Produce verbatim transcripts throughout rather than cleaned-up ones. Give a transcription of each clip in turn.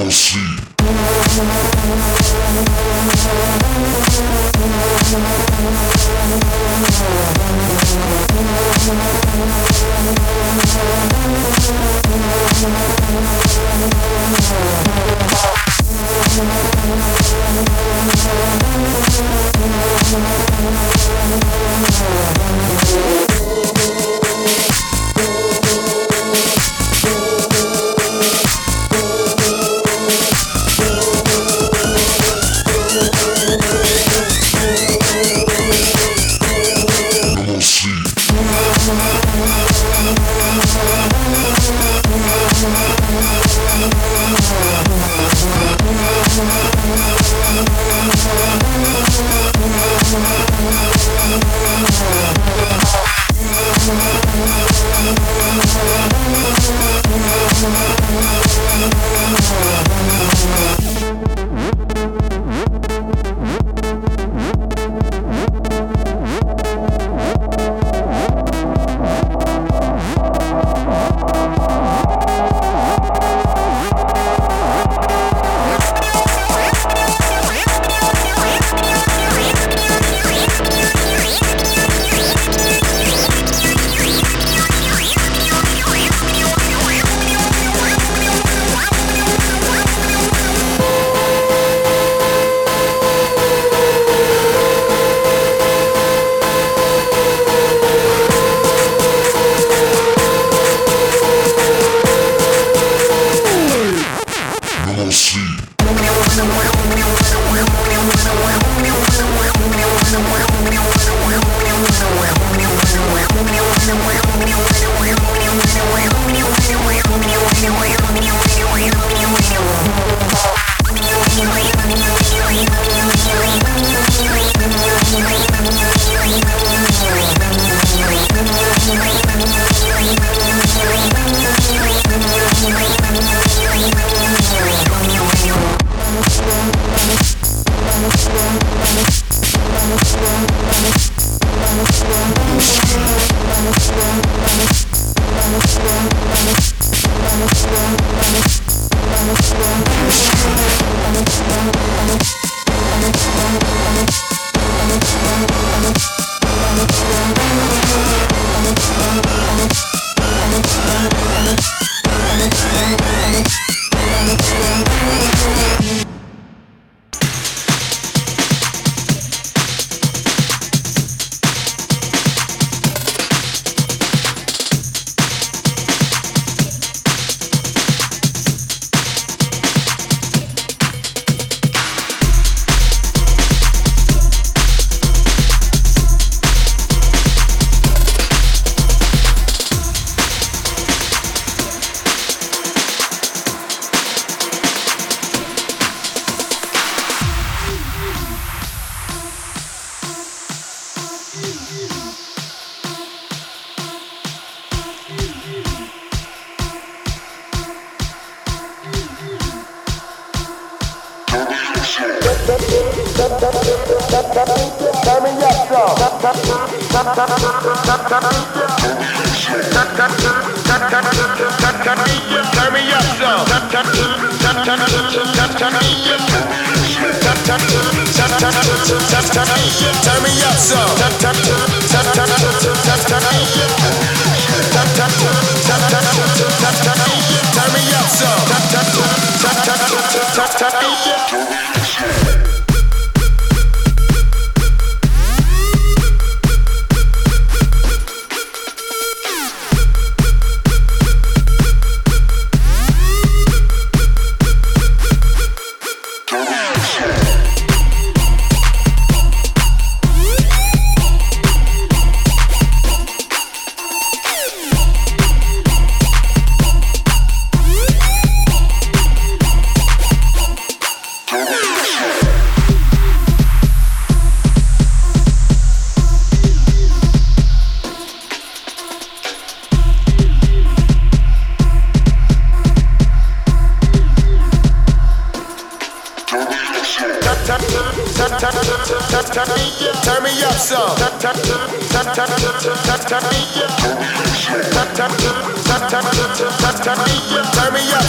Turn me up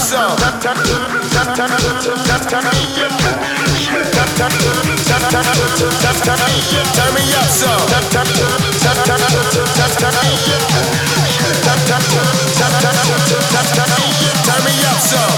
some. Turn me up some. Turn me up some.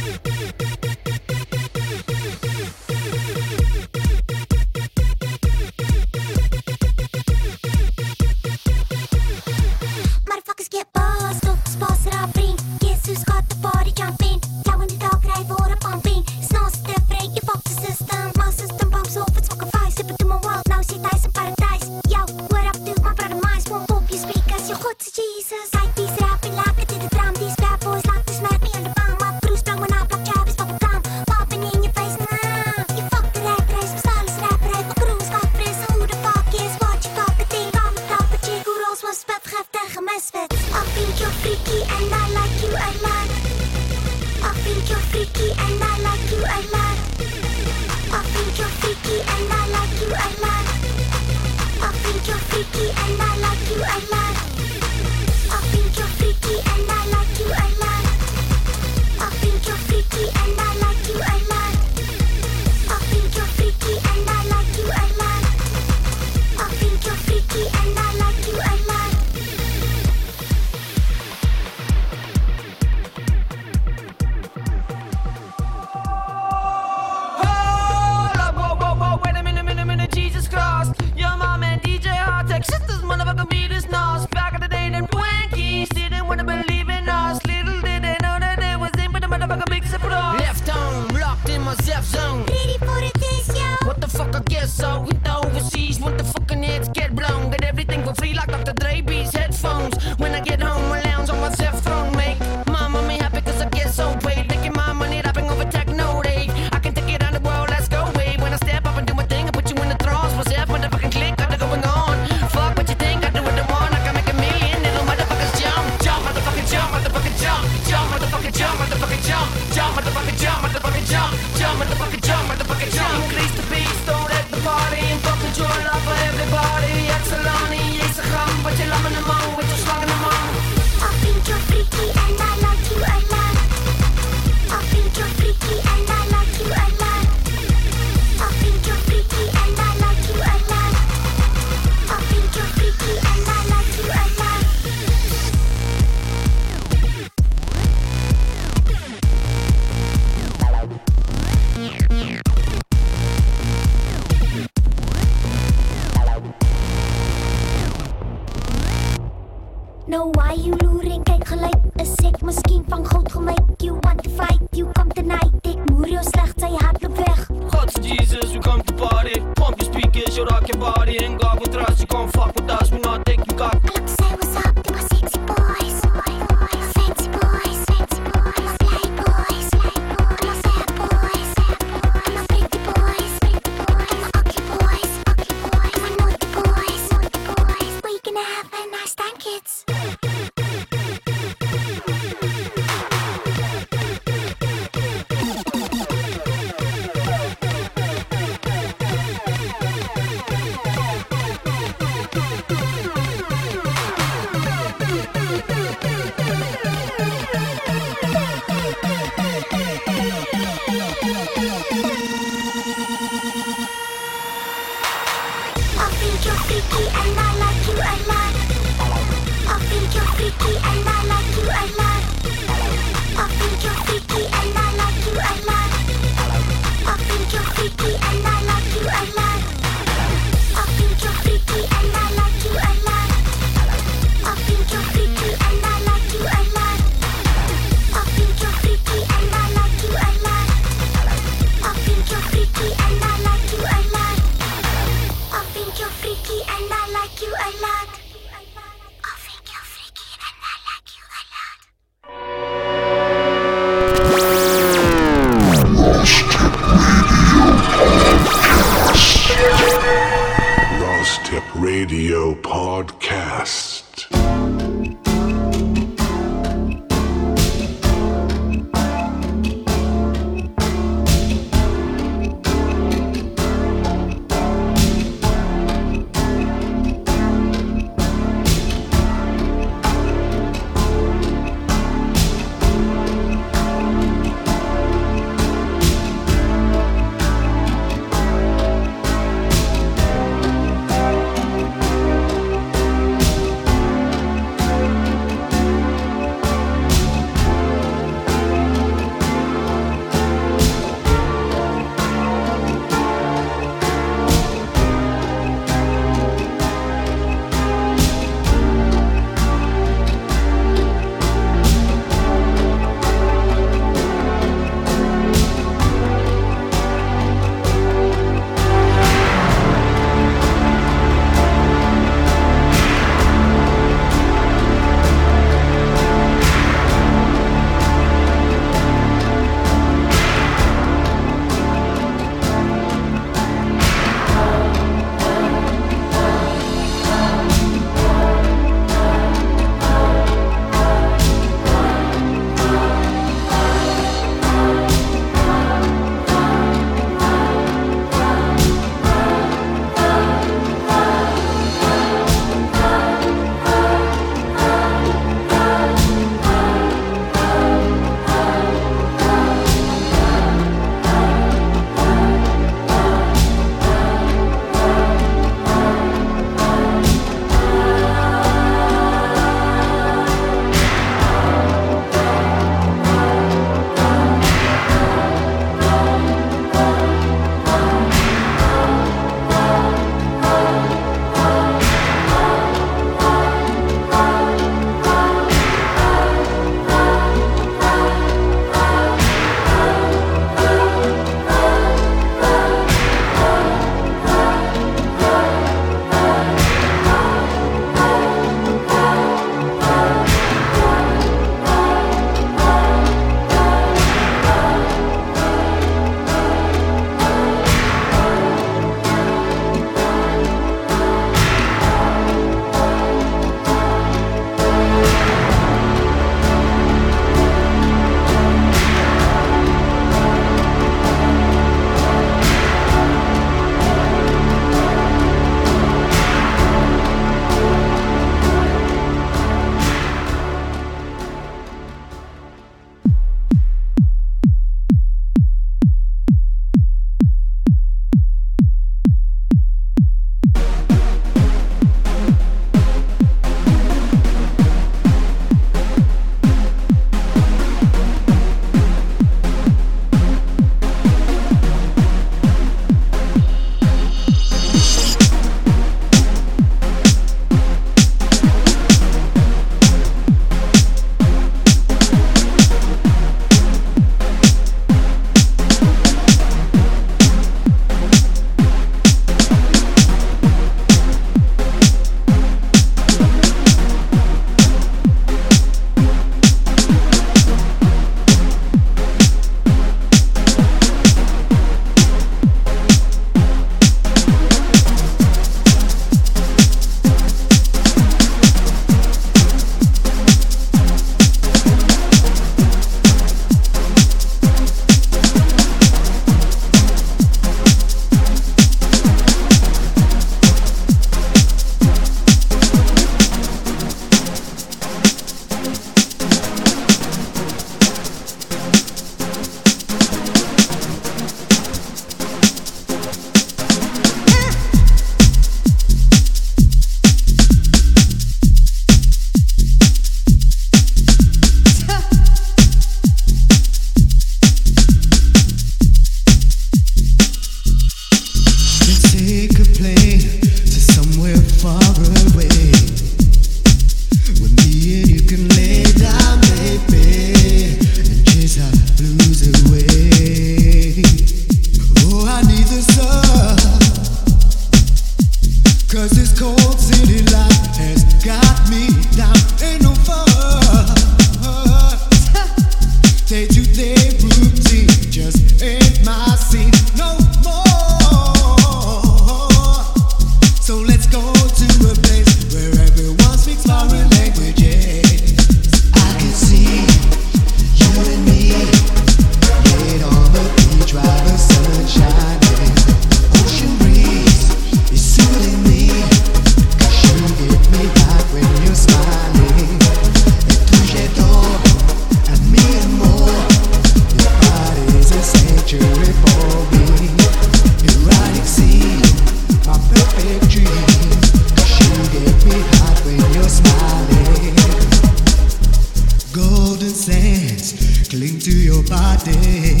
to your body,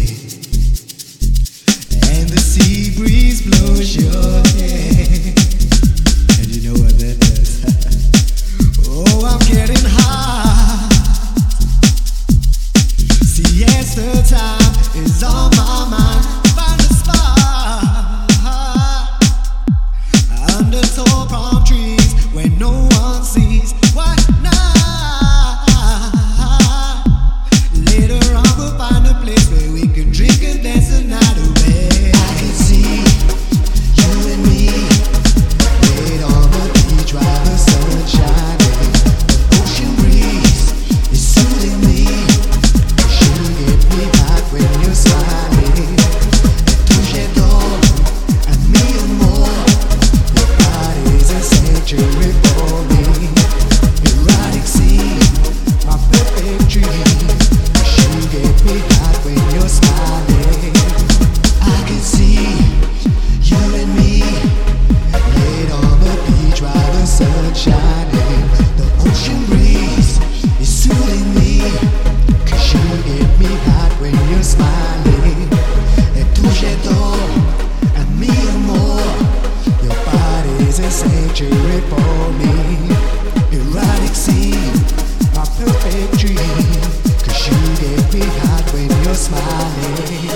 and the sea breeze blows your hair, and you know what that does. Oh, I'm getting hot. Siesta time is on my mind. Find a spot under tall palm trees where no one sees. Why not? Later on we'll find a place where we can drink and dance the night away. I can see you and me laid on the beach while the sun shining. The ocean breeze is soothing me. You get me hot when you're smiling. Touche d'or and me and more. Your body's a sanctuary for me. Erotic scene, my perfect dream. You get me hot when you're smiling. I can see you and me laid on the beach while the sun shining. The ocean breeze is soothing me. Cause you get me hot when you're smiling. Et touche d'or and me and more. Your body's a sanctuary for me. Erotic scene, my perfect dream. Cause you get me hot when you're smiling.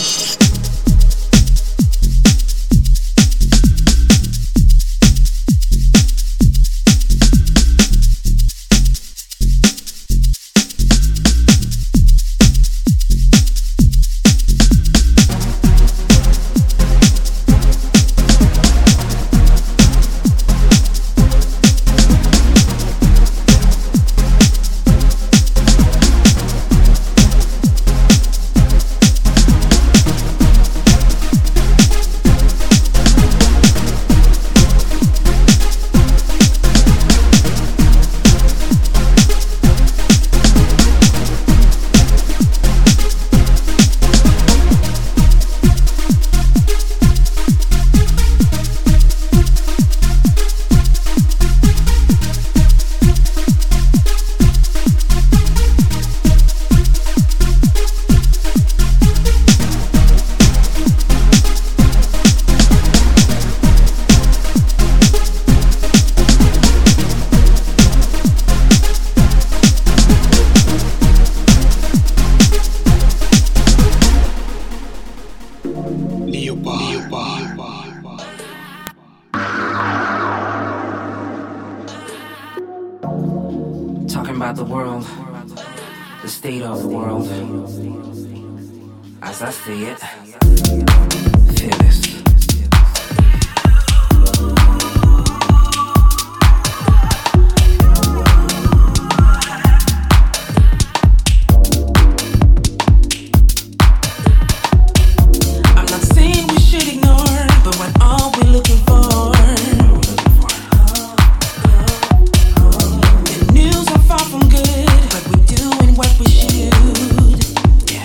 Talking about the world, the state of the world, as I see it. Feel this. I'm not saying we should ignore, but what are we looking for? Far from good, but we're doing what we should. Yeah.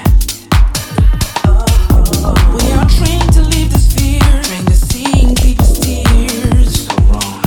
We are trained to live this fear, trained to seeing people's tears. So wrong.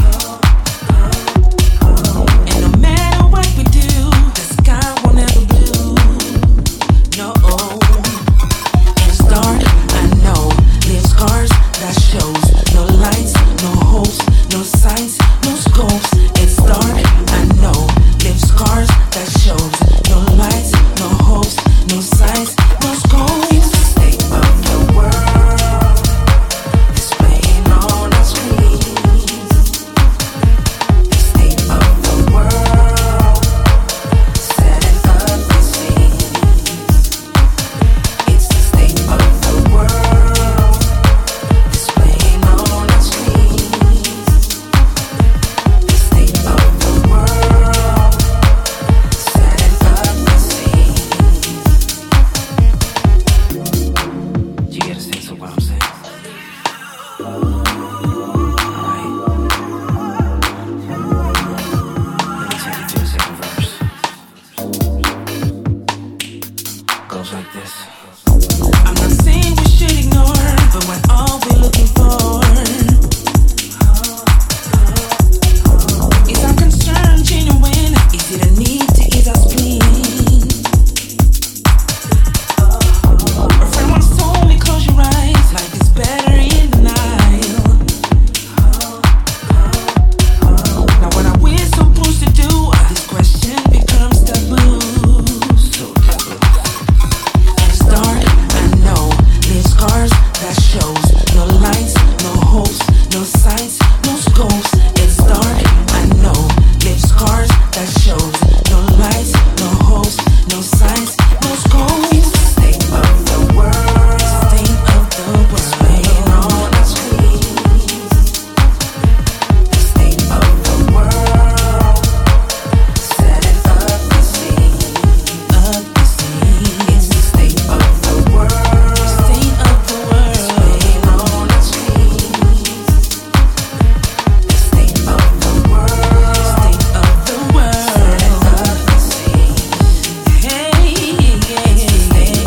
And no matter what we do, the sky will never blue. No. It's dark, I know. Leave scars that shows. No lights, no hopes, no signs, no scopes. It's dark, I know. Live scars that shows. No lights, no hopes, no signs, no scopes. It's the state of the world displaying on our screens. The state of the world setting up the scenes. It's the state of the world displaying on our screens. The state of the world setting up the scene. Do you get a sense of what I'm saying? Alright. Let me take you to the second verse. Goes like this. I'm not saying we should ignore, but what are we looking for? Is our concern genuine? Is it a need to ease our spleen? Hey, yeah, yeah, yeah.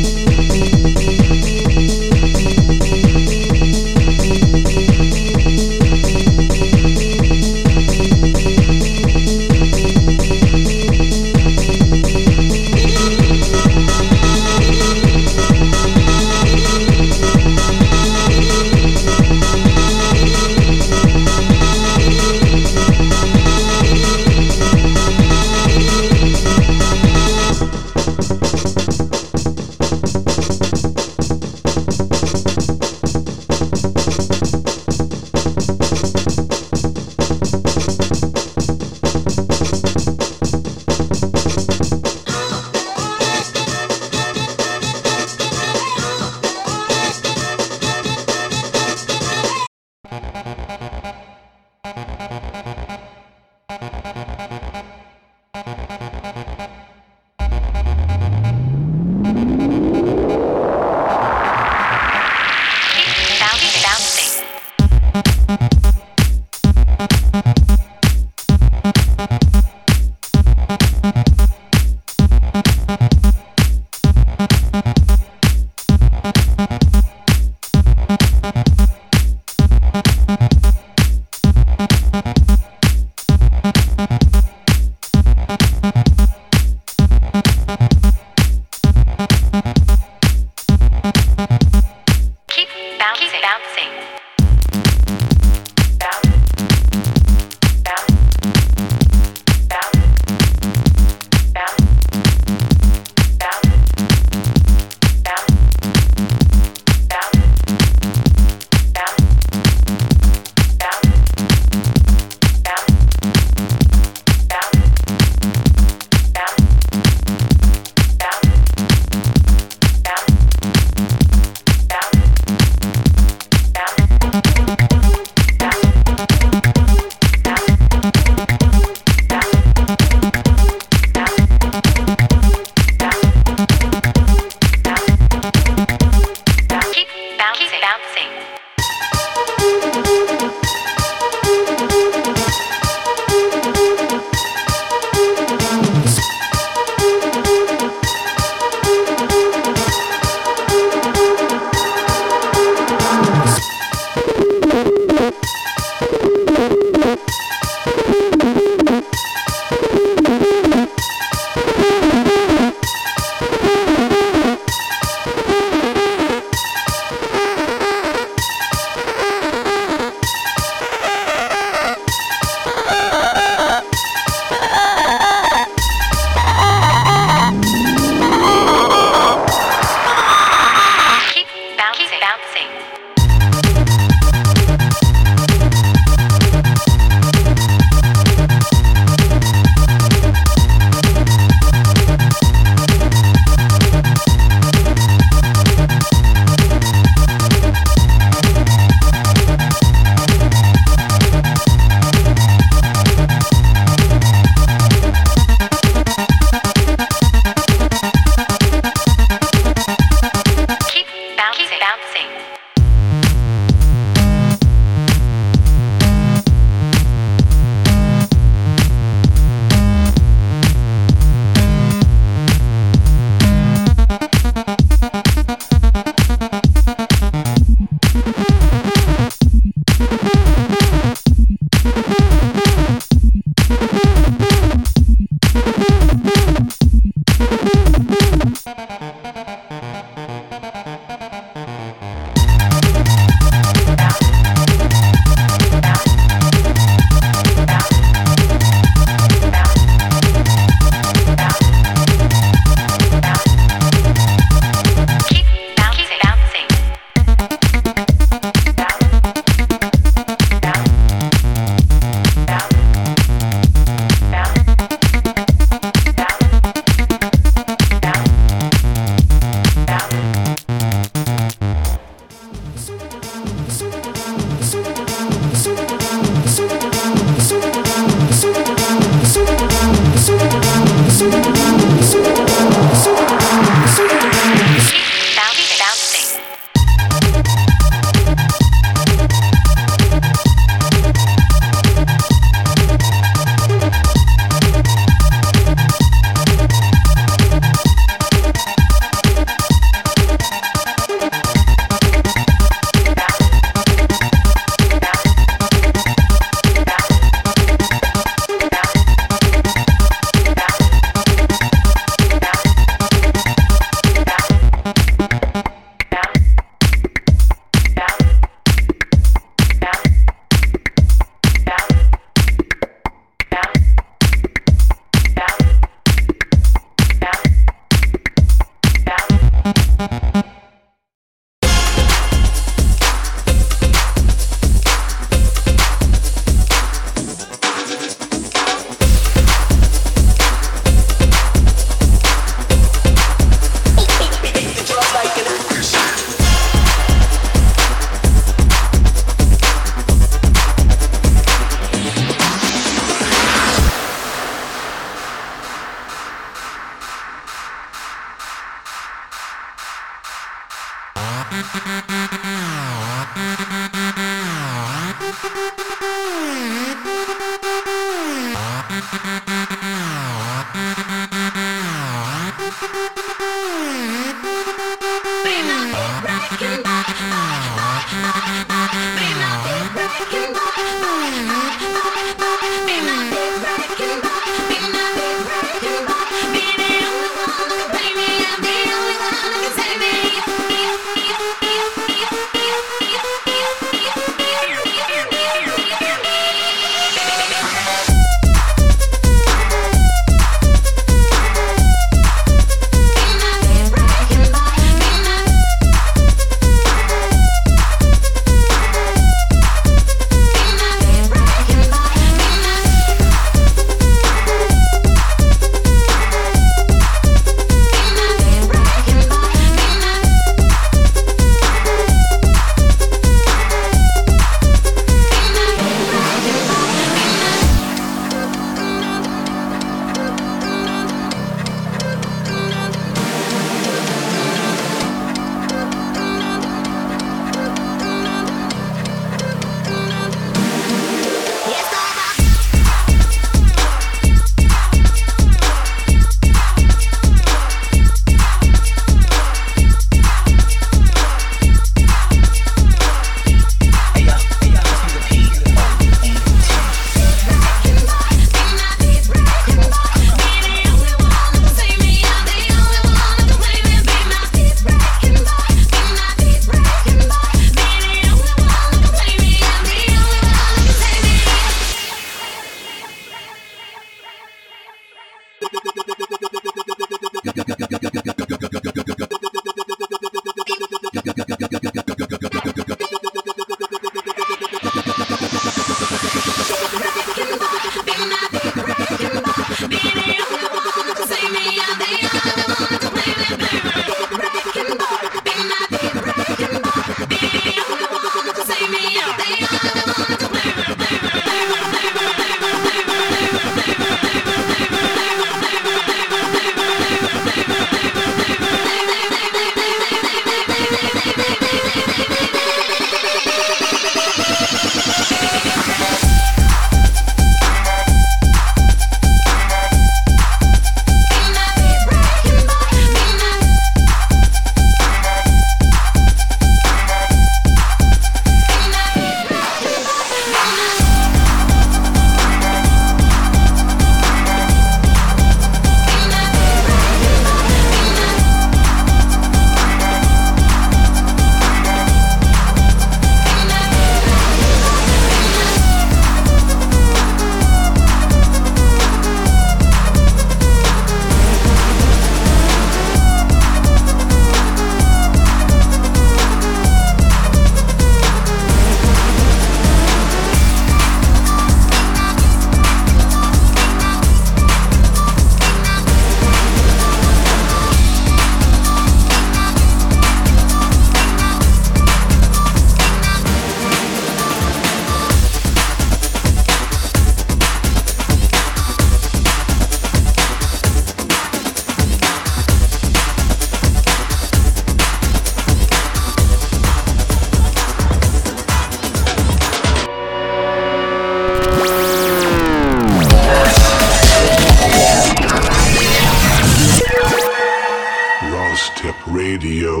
Radio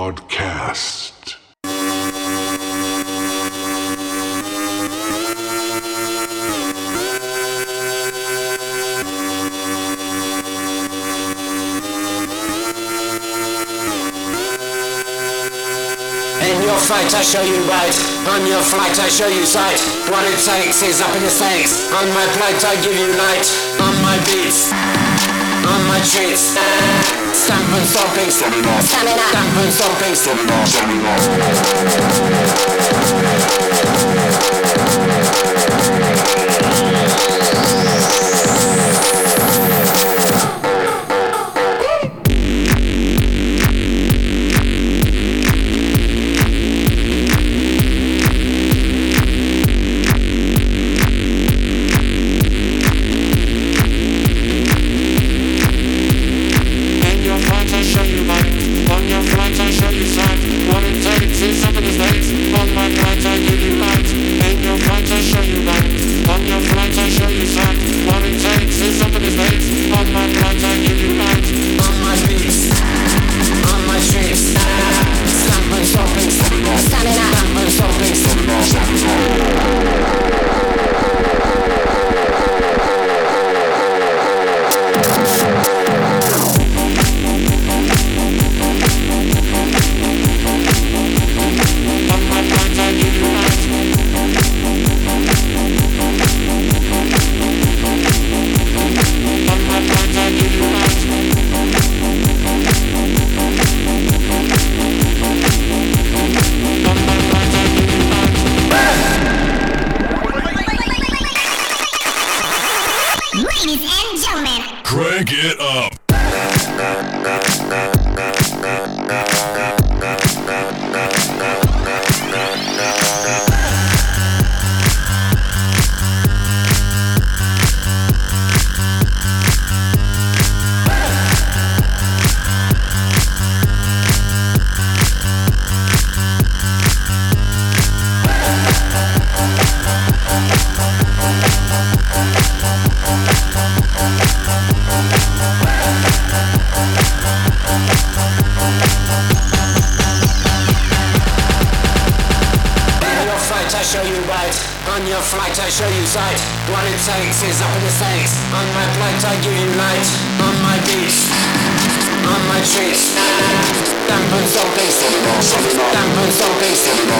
Podcast. In your fight I show you right, on your flight I show you sight. What it takes is up in the stakes. On my plate I give you light, on my beats, on my treats. Stamp and stomping, stamina, stamina. Stamp and stomping, stamina, stamina. Crank it up. On your flight I show you sight. What it takes is up in the stakes. On my flight I give you light. On my beach, on my trees. Stamp and stomping, stamp and stomping,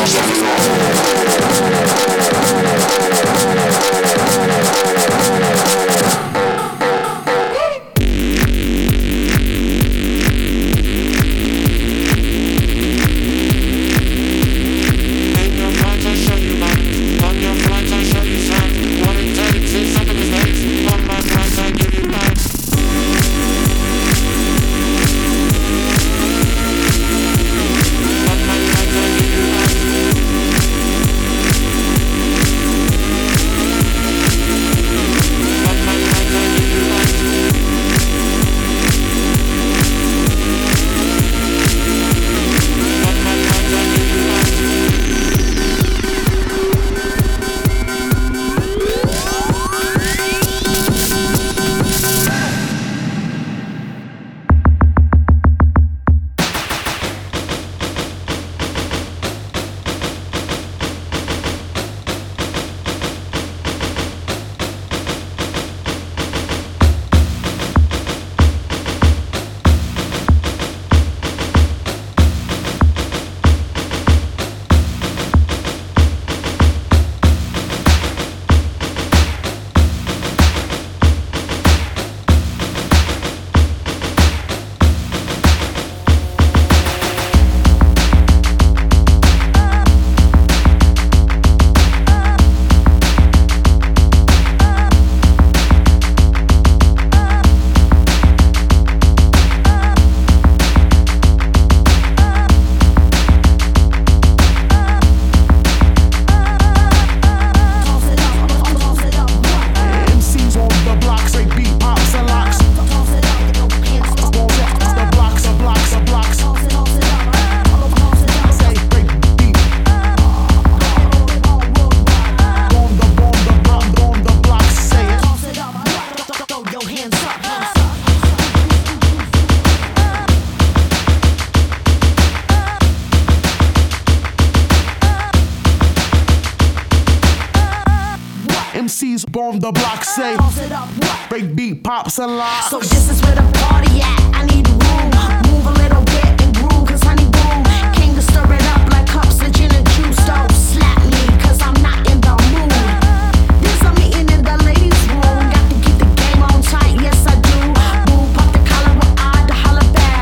M Cs bomb the block, say break beat pops a lot. So this is where the party at. I need room, move a little bit and groove, cause honey boom, came to stir it up like cups of gin and juice. Don't slap me, cause I'm not in the mood. There's a meeting in the ladies' room, got to keep the game on tight, yes I do. Boo, pop the collar with I to holler back.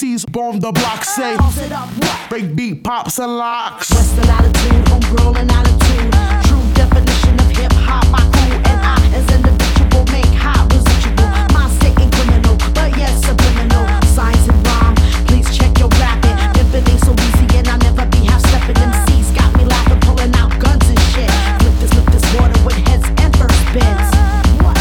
Cs bomb the block, say Toss it up, what? break beat, pops and locks. Western attitude, homegrown and attitude. True definition of hip hop, my crew and I as individual make high residual. Mindset ain't criminal, but yes subliminal. Science and rhyme, please check your rapping. If it ain't so easy and I never be half stepping. M Cs got me laughing, pulling out guns and shit. Flip this, flip this water with heads and first bends. What?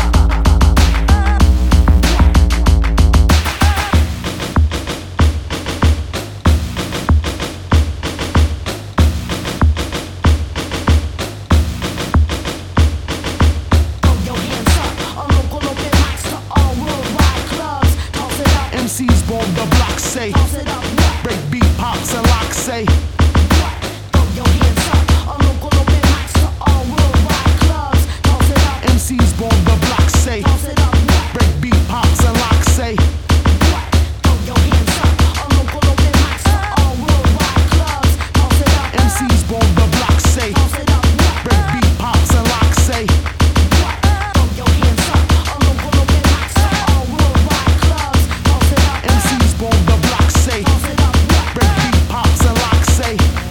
M Cs bomb the block, say Toss it up, what? break beat, pops and locks, say What? Throw your hands up. All local open mics to all worldwide clubs. Toss it up. M Cs bomb the block, say Toss it up. What? break beat, pops and locks, say What? Throw your hands up. All local open mics to all worldwide clubs. Toss it up. M Cs bomb the block, say Toss it up. What? break beat, pops and locks, say What? Throw your hands up. All local open mics to all worldwide clubs. Toss it up. M Cs bomb the block, say Toss it up. What? break beat, pops and locks, say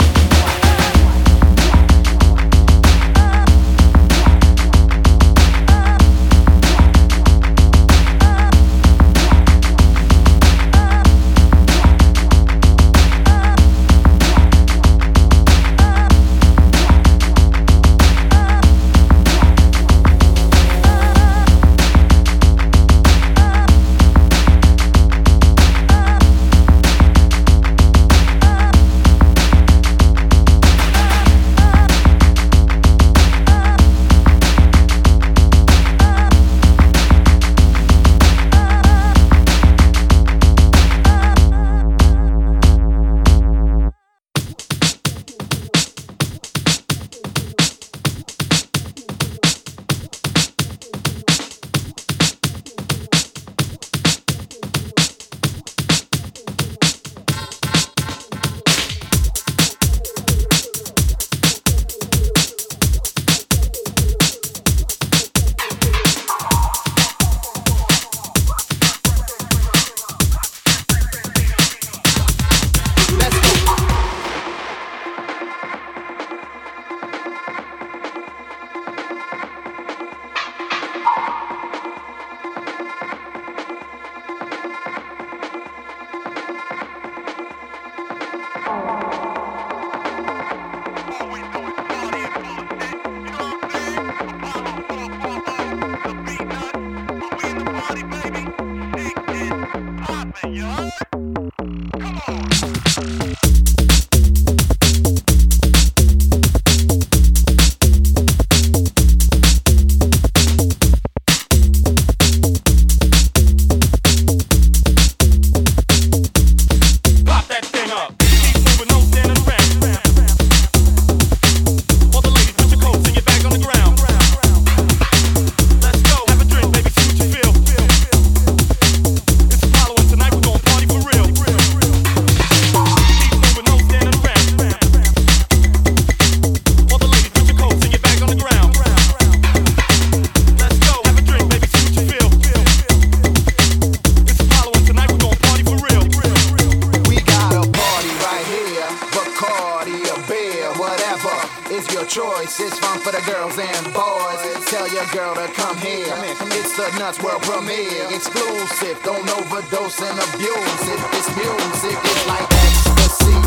choice. It's fun for the girls and boys. Tell your girl to come here. It's the Nuts World premiere. Exclusive. Don't overdose and abuse it. It's music. It's like ecstasy.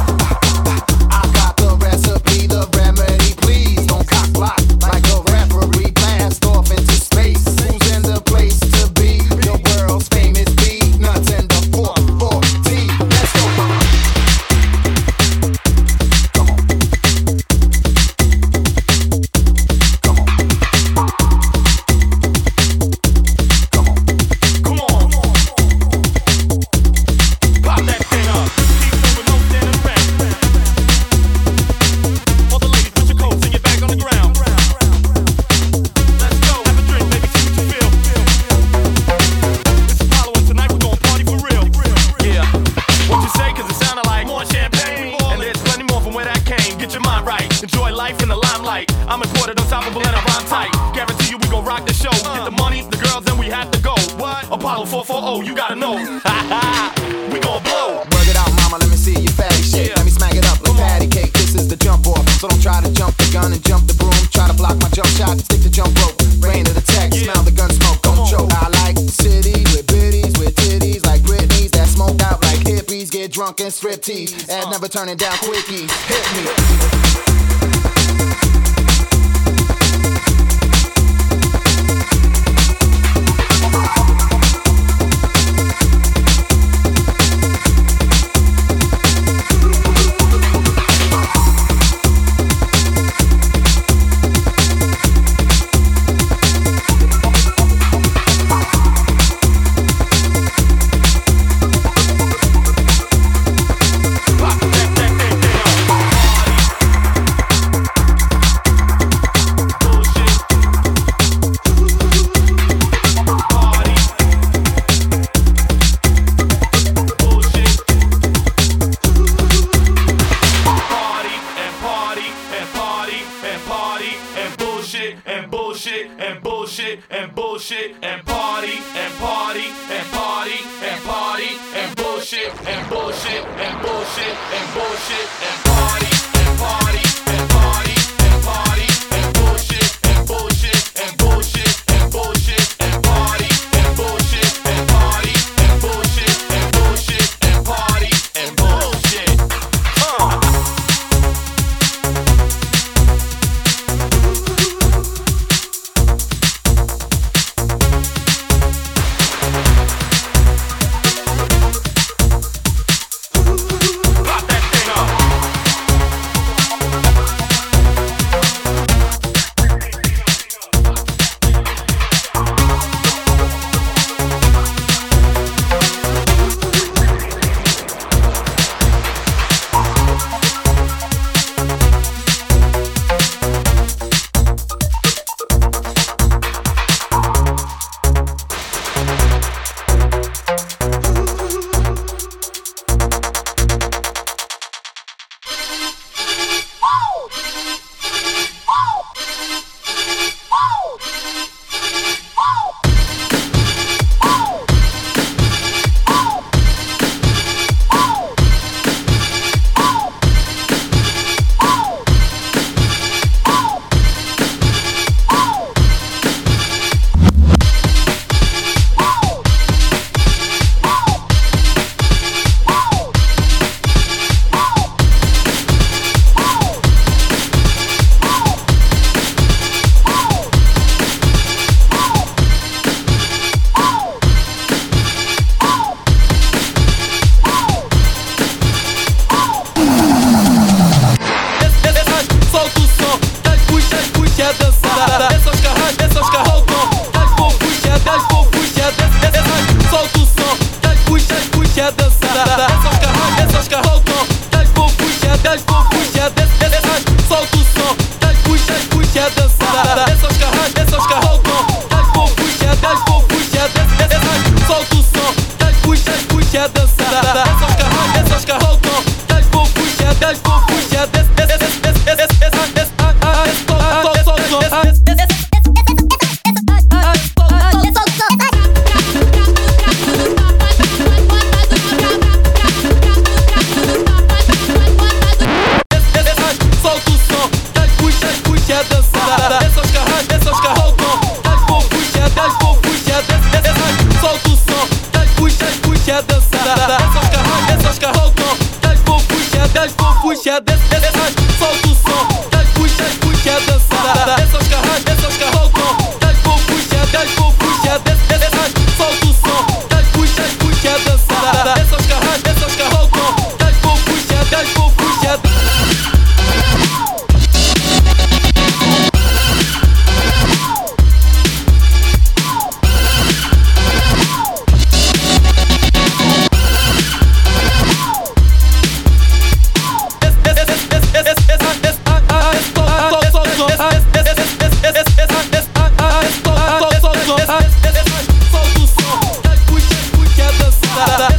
I got the recipe, the remedy. Please don't cock block like a referee. Blast off into space. Who's in the place to be? The world's famous beat. Nuts in the four four T. Let's go. I'm important, unstoppable, and I rhyme tight. Guarantee you we gon' rock the show. Get the money, the girls, and we have to go. What? Apollo four forty, you gotta know. we gon' blow. Work it out, mama, let me see your fatty shit. Let me smack it up like patty cake. This is the jump off, so don't try to jump the gun and jump the broom. Try to block my jump shot, stick the jump rope. Rain to the tech, smell the gun smoke, don't choke. I like cities with biddies, with titties like Britney's that smoke out like hippies. Get drunk and strip tease, and never turning down quickies. Hit me. Solta o som, puxa, puxa, dançar.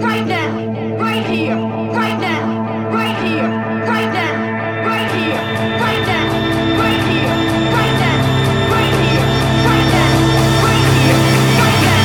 right now, right here, right now, right here, right now, right here, right now, right here, right now, right here, right now, right here, right now.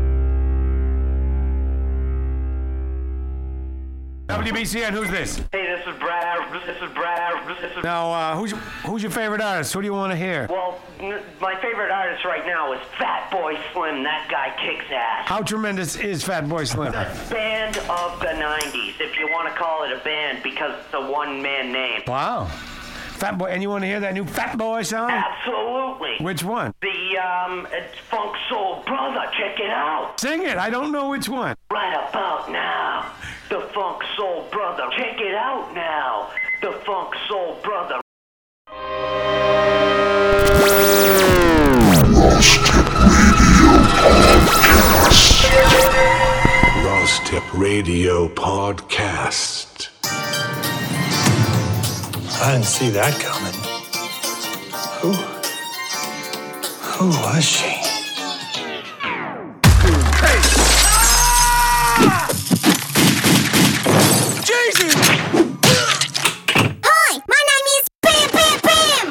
W B C N, who's this? Hey, this is Brad. This is Brad. This is. Now, uh, who's who's your favorite artist? Who do you want to hear? Well, n- my favorite artist right now is Fatboy Slim. That guy kicks ass. How tremendous is Fatboy Slim? The band of the nineties, if you want to call it a band, because it's a one-man name. Wow. Fatboy, and you want to hear that new Fatboy song? Absolutely. Which one? The, um, it's Funk Soul Brother. Check it out. Sing it. I don't know which one. Right about now, the Funk Soul Brother. Check it out now, the Funk Soul Brother. Lost Tip Radio Podcast. I didn't see that coming. Who? Who was she? Hey! Ah! Jesus! Hi, my name is Bam Bam Bam!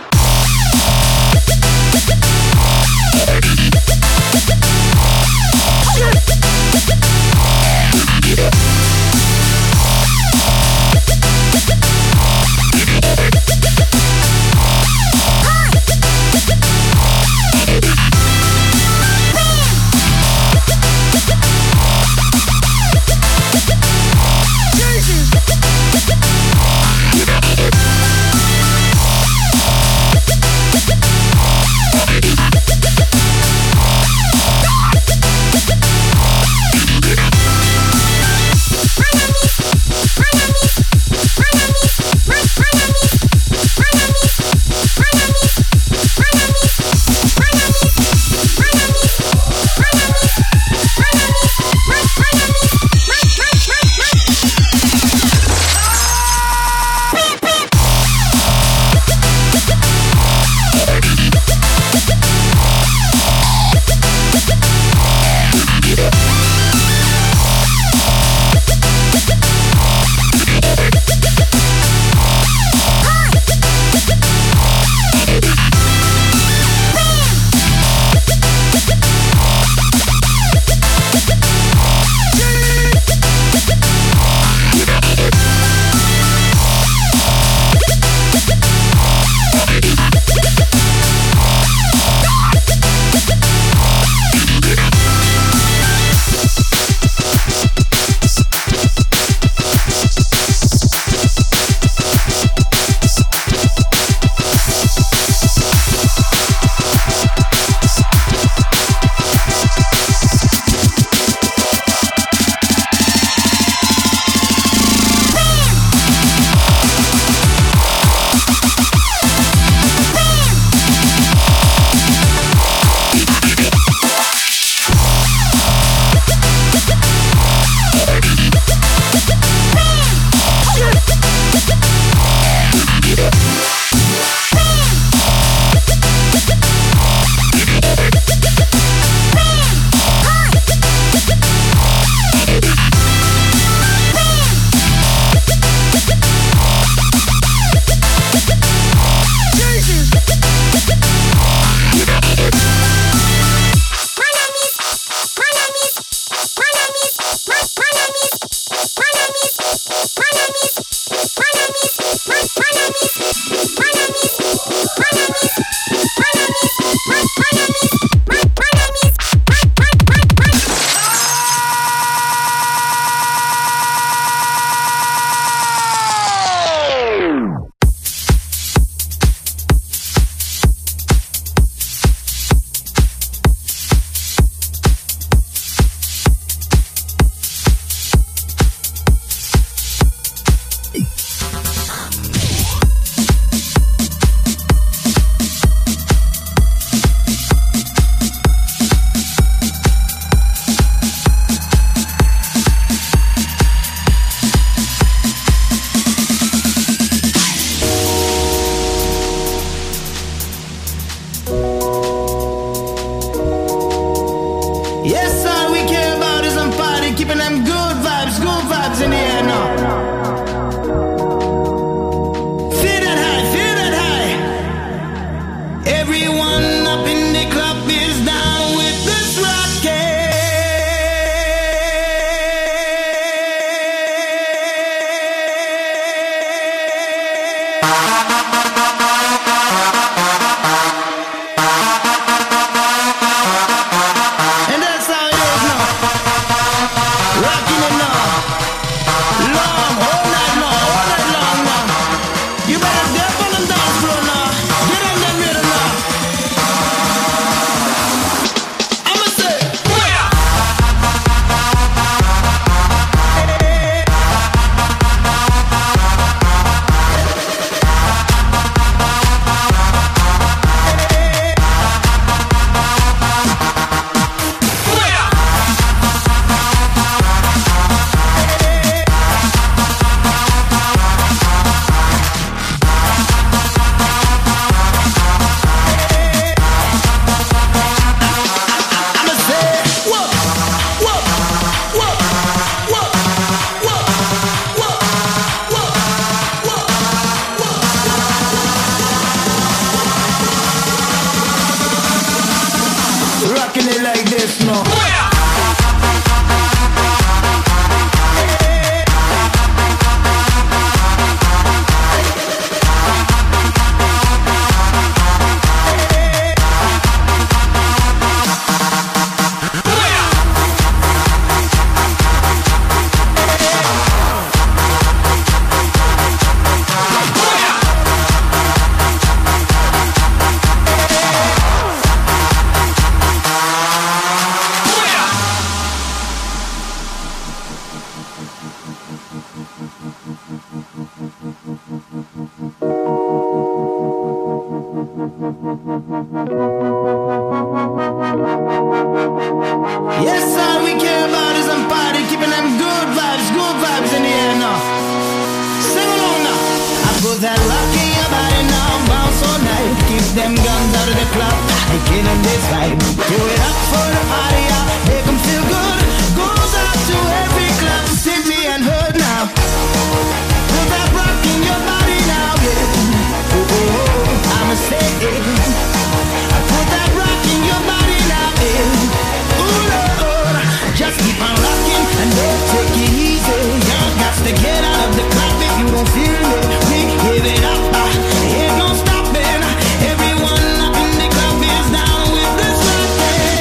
Yes, all we care about is some party, keeping them good vibes, good vibes in the air now. Sing along now. I put that rock in your body now, bounce all night. Keep them guns out of the club and killing this vibe. Do it up for the party, yeah. Make them feel good. Goes out to every club, city and hood now. Put that rock in your body now, yeah. Oh, oh, oh, I'ma say it. I put that rock in your body now, yeah. Ooh, Lord, just keep on rocking and don't take it easy. You got to get out of the club if you don't feel me. We give it up, uh, ain't no stopping. Everyone up in the club is down with this rockin'.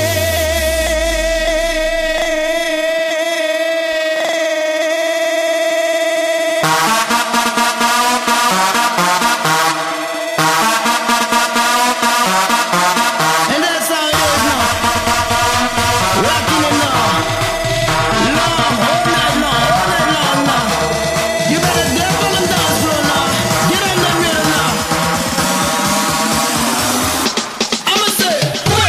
And that's how it is now. Rocking it now. Long, all night long, all night long now. You better dance on the dance floor now. Get on the rhythm now. I'ma say,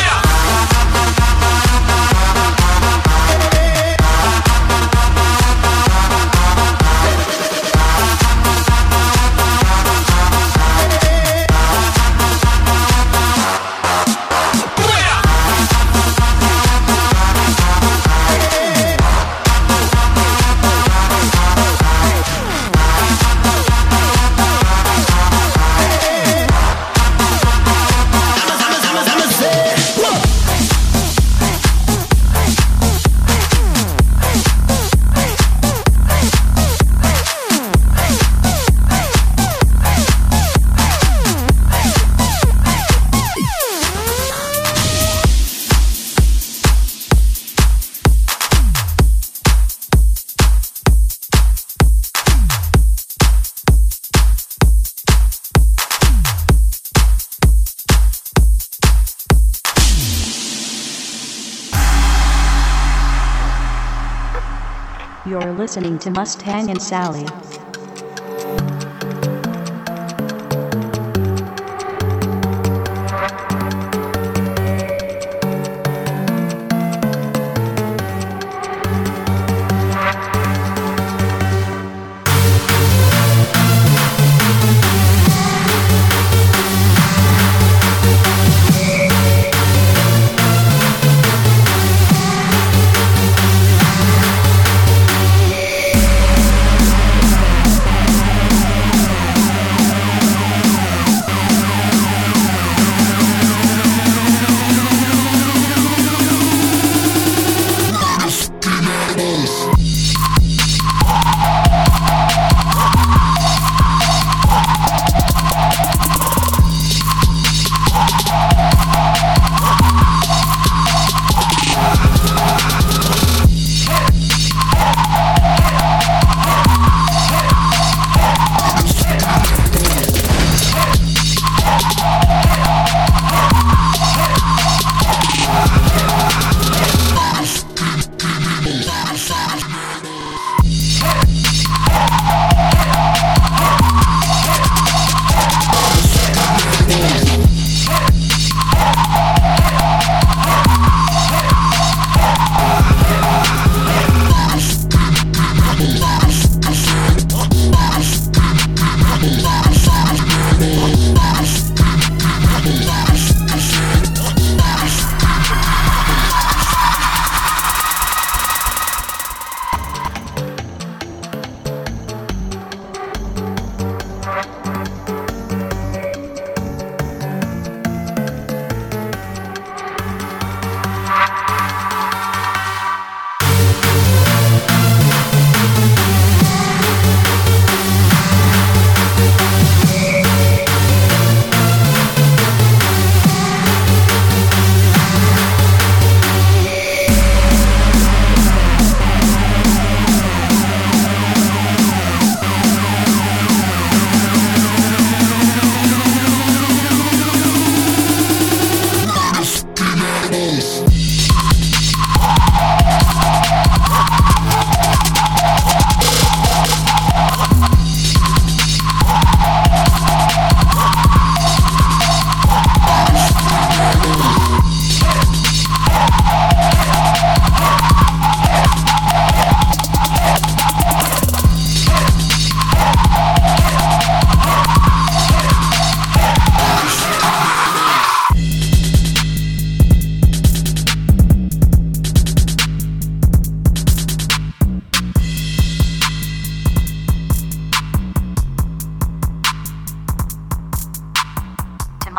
I'ma say, whoa. You're listening to Mustang and Sally. Thank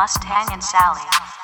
Mustang and Sally.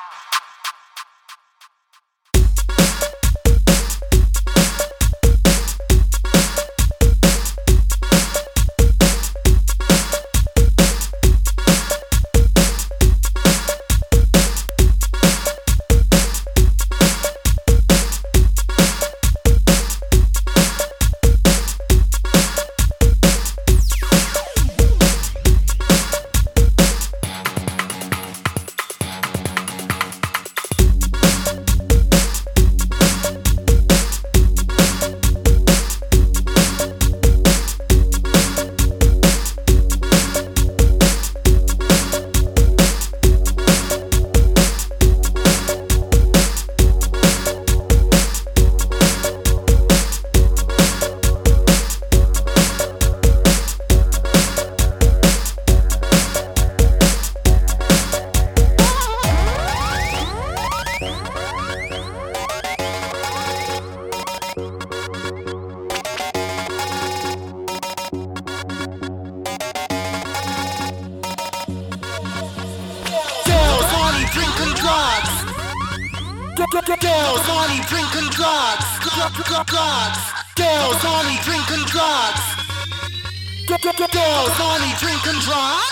Girls only drinking drugs. Drugs. Girls only drinking drugs. Girls only drinking drugs.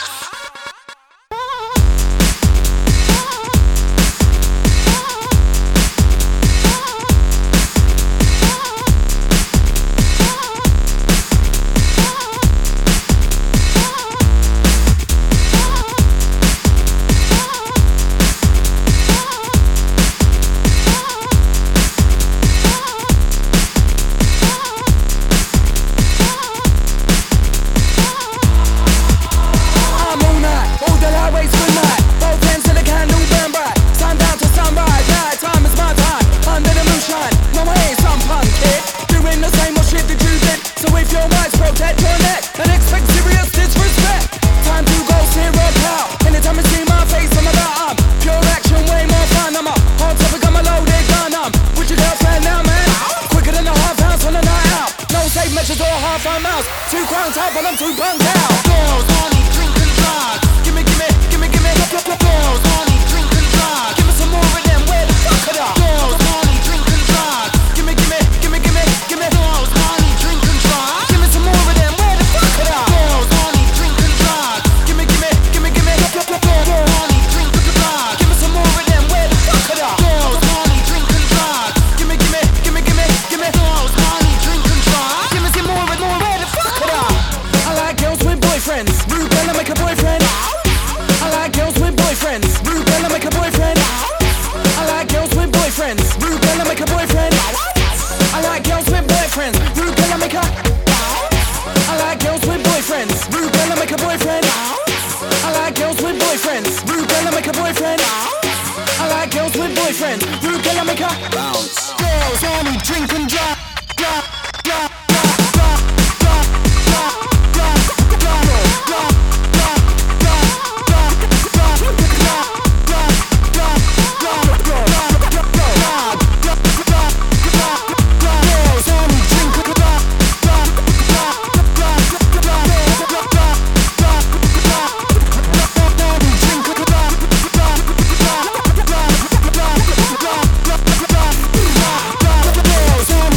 Two crowns out, but I'm too bunked out. Girls only drinking drugs. Gimme, gimme, gimme, gimme. Girls only drinking drugs. Give me some more of them. Where the fuck are they? Girls only drinking drugs. Gimme, gimme, gimme, gimme, gimme. Girls only drinking drugs. Give me some more of them. Where the fuck are they? Girls only drinking drugs. Gimme, gimme, gimme, gimme. Girls only drinking drugs. Give me some more of them. Where the fuck are they? Girls only drinking drugs. Gimme, gimme, gimme, gimme, gimme. Girls only drinking drugs. Give me some more of more. Where the fuck are they? I like girls with boyfriends. Rude girl, I make a boyfriend. I like girls with boyfriends. Rude girl, I make a boyfriend. I like girls with boyfriends. Rude girl, I make a boyfriend. I like girls with boyfriends. Rude girl, I make a. I like girls with boyfriends. Rude girl, I make a boyfriend. I like girls with boyfriends. Rude girl, I make a boyfriend. I like girls with boyfriends. Rude girl, I make a. Bounce. Girls only drinking drop, drop, drop. Girls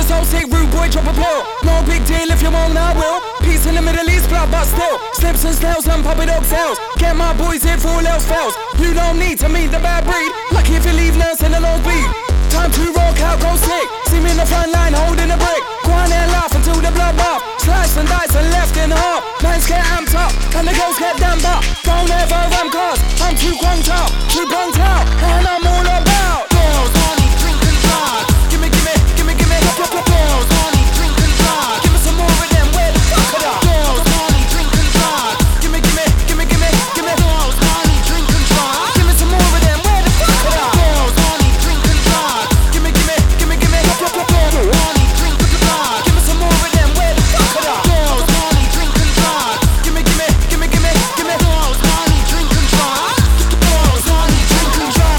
Niggas so sick, rude boy, drop a pill. No big deal if you won't, I will. Peace in the Middle East, blood, but still. Slips and snails and puppy dog sales. Get my boys here, all else fails. You don't need to meet the bad breed. Lucky if you leave nurse in the low beat. Time to rock out, go sick. See me in the front line, holding a brick. Go on and laugh until the blood bath. Slice and dice and left in half. Mans get amped up, and the girls get damned up. Don't ever ram cars, I'm too crunked out, too bunked out, and I'm all about girls, honey, drink and drive. Gimme, gimme, gimme, gimme, girls, honey, drink and drive. Give me some more of them, where the fuck are they? Girls, honey, drink and drive. Gimme, gimme, gimme, gimme, gimme, girls, honey, drink and drive. Give me some more of them, where the fuck are they? Girls, honey, drink and drive. Gimme, gimme, gimme, gimme, girls, honey, drink and drive. Give me some more of them, where the fuck are they? Girls, honey, drink and drive. Gimme, gimme, gimme, gimme, gimme, girls, honey, drink and drive. Girls, honey, drink and drive.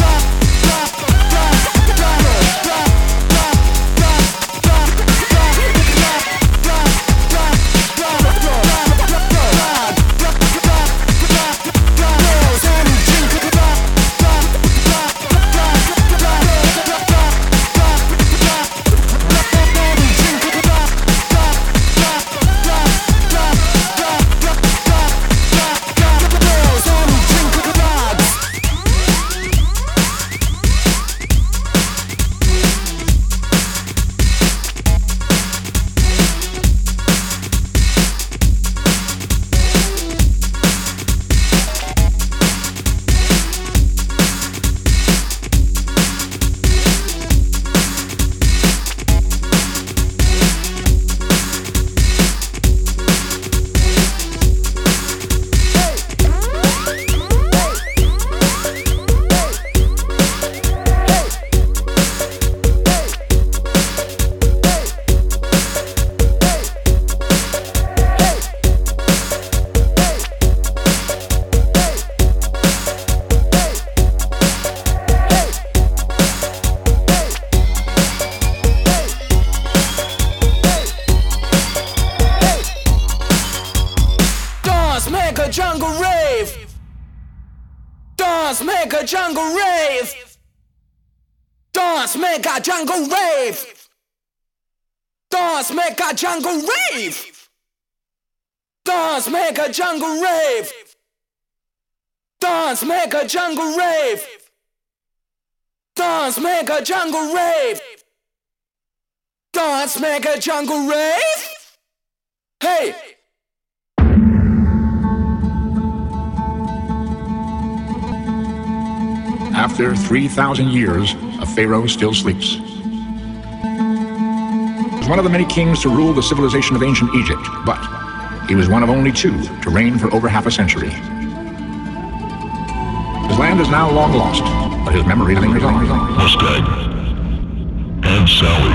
Dance, make a jungle rave. Dance, make a jungle rave. Dance, make a jungle rave. Dance, make a jungle rave. Dance, make a jungle rave. Dance, make a jungle rave. Dance, make a jungle rave. Dance, make a jungle rave. Hey! After three thousand years, a pharaoh still sleeps. He was one of the many kings to rule the civilization of ancient Egypt, but he was one of only two to reign for over half a century. His land is now long lost, but his memory lingers on. Mustang and Sally.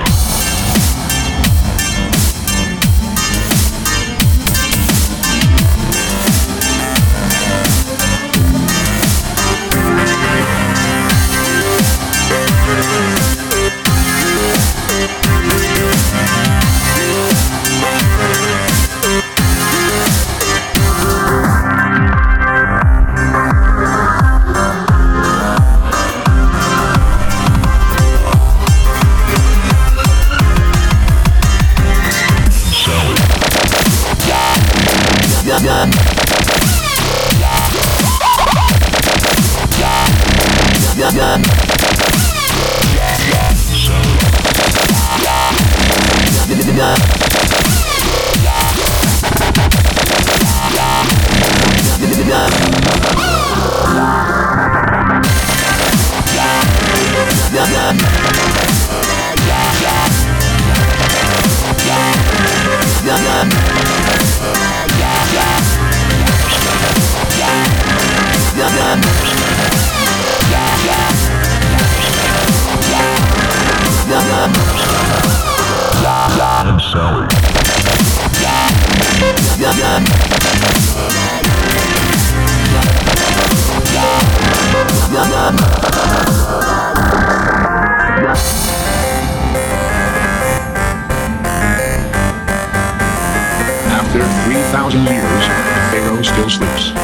After three thousand years, the pharaoh still sleeps.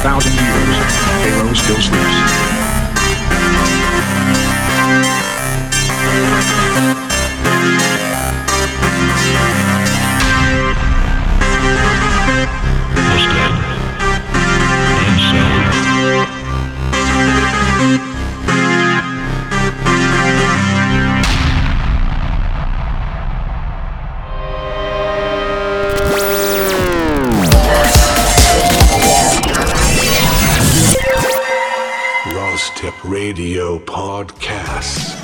thousand years, Pharaoh still sleeps. Tip Radio Podcast.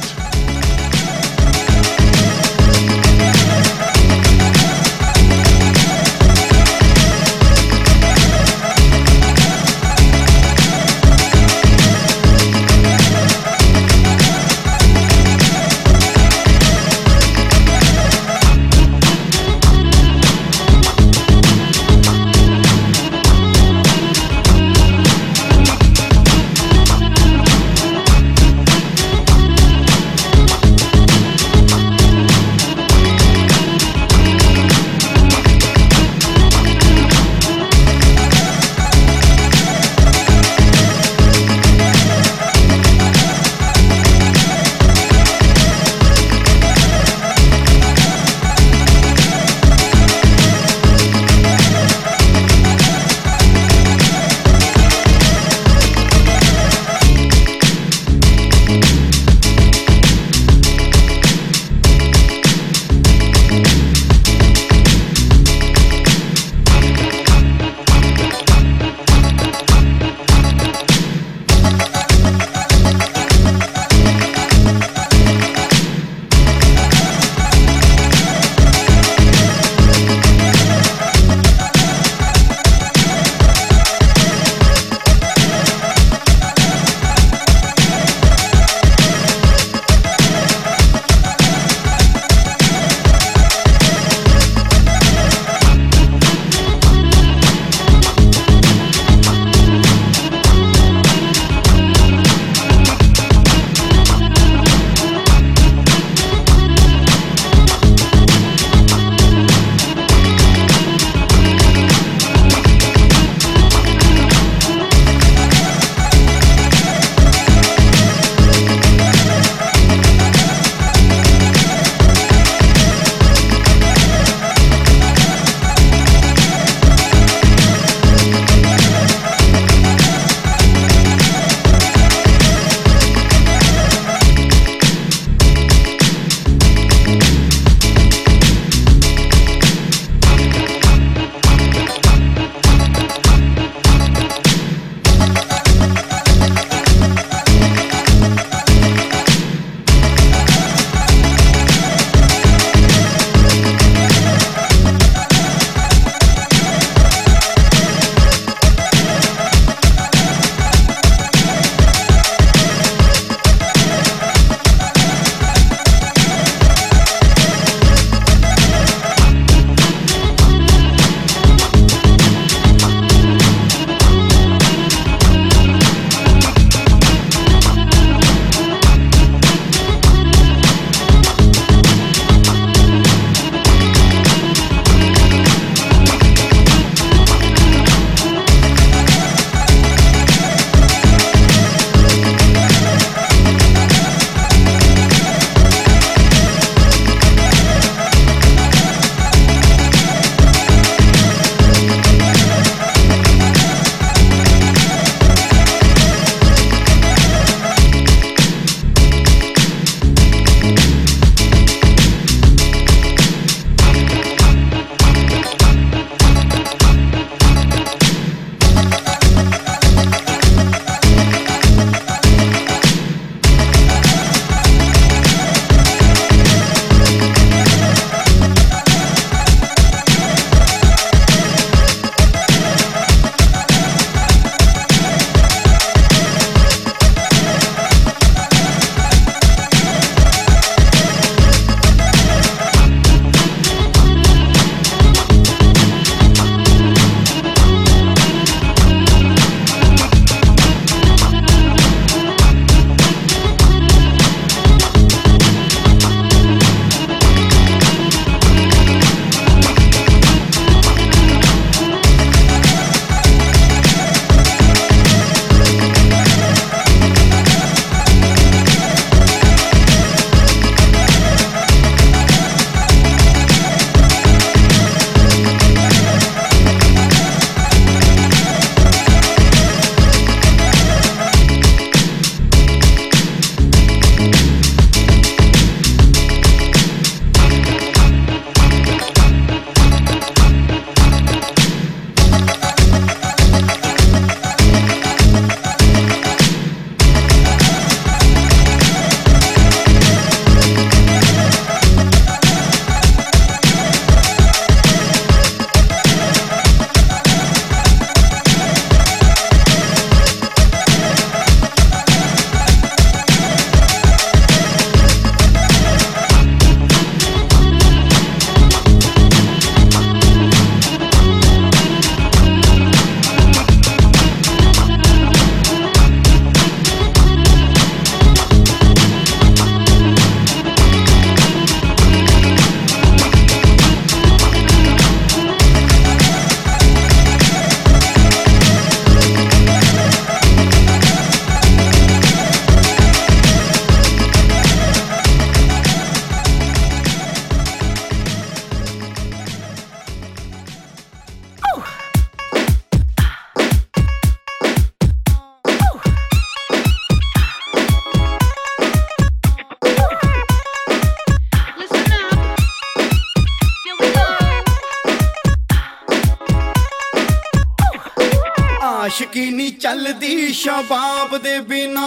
आशिकी नी चलदी शबाब दे बिना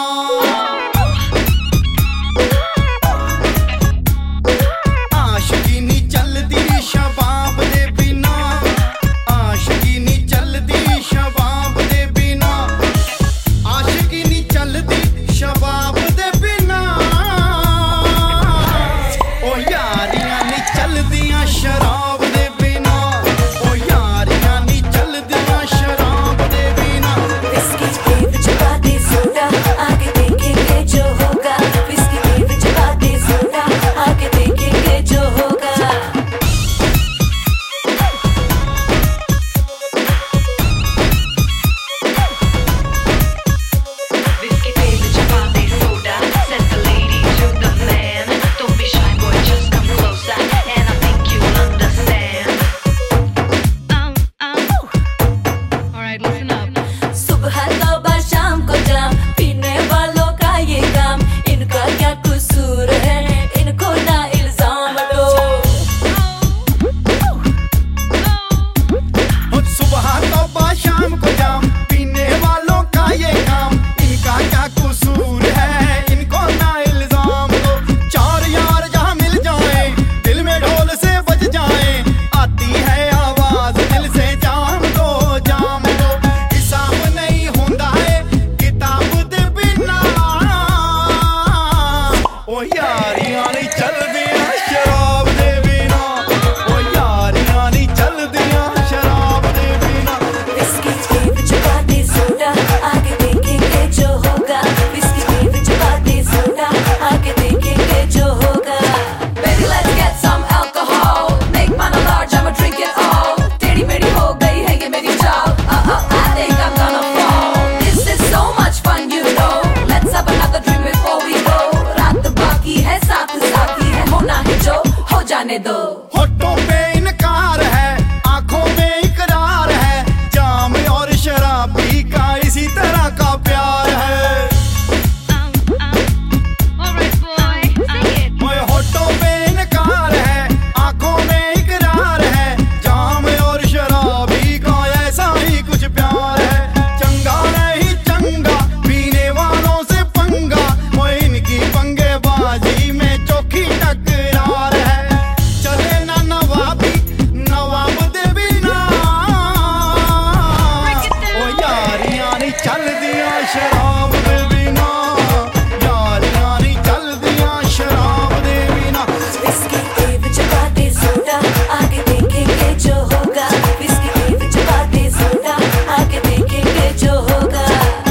आशिकी नी चलदी शबाब दे बिना आशिकी नी चलदी शबाब दे बिना आशिकी नी चलदी शबाब दे बिना ओ यारियां नी चलदियां शराब दे बिना ओ यारियां नी चलदियां शराब दे बिना विस्की के विच बादी सोडा आगे देखेंगे जो होगा विस्की के विच बादी सोडा आगे देखेंगे जो होगा Whiskey baby, chapati soda. Said the lady to the man. Don't be shy, boy, just come closer, and I think you'll understand. Um, um. All right, listen up. सुबह तौबा शाम को जाम पीने वालों का ये काम इनका क्या कसूर है इनको ना इल्जाम दो सुबह तौबा शाम को जाम पीने वालों का ये काम इनका क्या कसूर है इनको ना इल्जाम दो चार यार जहाँ मिल जाए दिल में ढोल से बज जाए आती है आवाज दिल से जाम दो जाम दो हिसाब नहीं होता है किताब दे बिना ओ यारियां नहीं चलदियां शराब दे बिना ओ यारियां नहीं चलदियां शराब दे बिना विस्की के विच बादी सोडा आगे देखेंगे जो होगा विस्की के विच बादी सोडा आगे देखेंगे जो होगा Baby, let's get some alcohol make mine a large I'ma drink it all टेढ़ी मेढ़ी हो गई है ये मेरी चाल uh uh I think I'm gonna fall This is so much fun you know Let's have another drink before we go रात बाकी है साथ साथी है होना है जो हो जाने दो होठों पे इनकार है आंखों में इकरार है जाम और शराबी का इसी तरह का प्यार है ओए होठों पे इनकार है आंखों में इकरार है जाम और शराबी का ऐसा ही कुछ प्यार है चंगा नहीं चंगा पीने वालों से पंगा वो इनकी पंगेबाजी में चौखी टकरार है चले ना नवाबी नवाब दे बिना ओ यारियां नहीं चलदियां शराब दे बिना यारियां नहीं चलदियां शराब दे बिना विस्की के विच बादी सोडा आगे देखेंगे जो होगा विस्की के विच बादी सोडा आगे देखेंगे जो होगा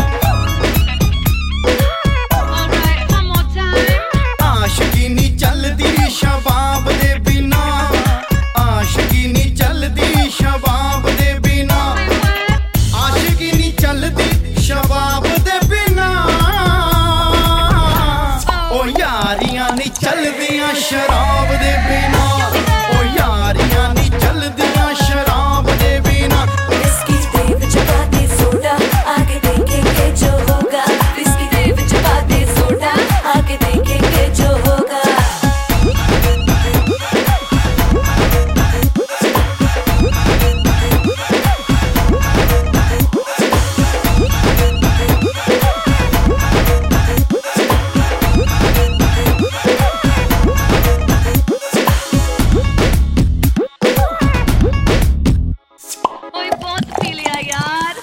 आशिकी नी चलदी शबाब दे बिना आशिकी नी चलदी शबाब दे बिना आशिकी नी चलदी शबाब दे बिना ओ यारियां नी चलदियां शराब दे बिना ओ यारियां नी चलदियां शराब दे बिना विस्की के विच बादी सोडा आगे देखेंगे जो होगा विस्की के विच बादी सोडा आगे देखेंगे जो होगा ओए बहुत पी लिया यार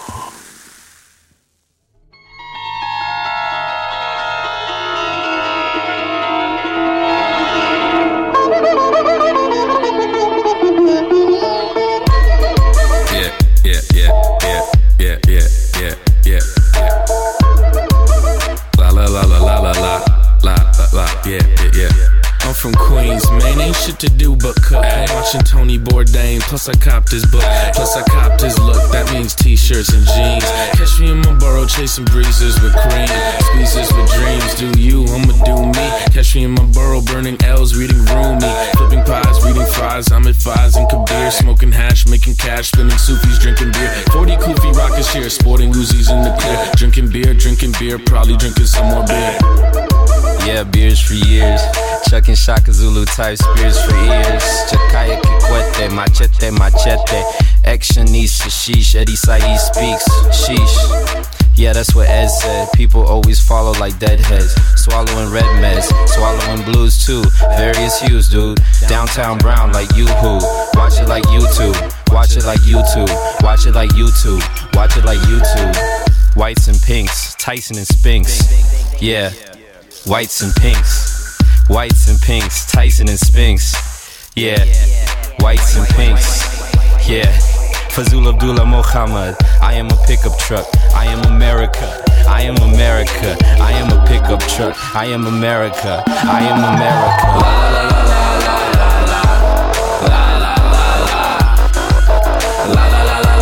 Yeah, yeah, yeah, yeah, yeah, yeah, yeah, yeah, yeah. La la la la la la la la la la, yeah, yeah, yeah. I'm from Queens, man, ain't shit to do but cook. Watching Tony Bourdain, plus I copped his book, plus I copped his look. That means t-shirts and jeans. Catch me in my borough chasing breezes with cream, squeezes with dreams. Do you? I'ma do me. Catch me in my borough burning L's, reading Rumi, flipping pies, reading fries. I'm at Fives and Kabir, smoking hash, making cash, spinning Sufis, drinking beer. Forty Kufi rockets here, sporting Uzis in the clear. Drinking beer, drinking beer, probably drinking some more beer. Yeah, beers for years. Chucking Shaka Zulu type spears for ears. Chakaya Kikwete, machete, machete. Action East, Hashish, Eddie Said speaks. Sheesh. Yeah, that's what Ed said. People always follow like deadheads. Swallowing red meds, swallowing blues too. Various hues, dude. Downtown brown like Yoo-hoo. Watch it like YouTube. Watch it like YouTube. Watch it like YouTube. Watch it like YouTube. Whites and pinks, Tyson and Spinks. Yeah, whites and pinks. Whites and pinks, Tyson and Spinks. Yeah, whites and pinks. Yeah. Fazul Abdullah Muhammad, I am a pickup truck, I am America, I am America, I am a pickup truck, I am America, I am America. La la la la la la la la la la la la la la la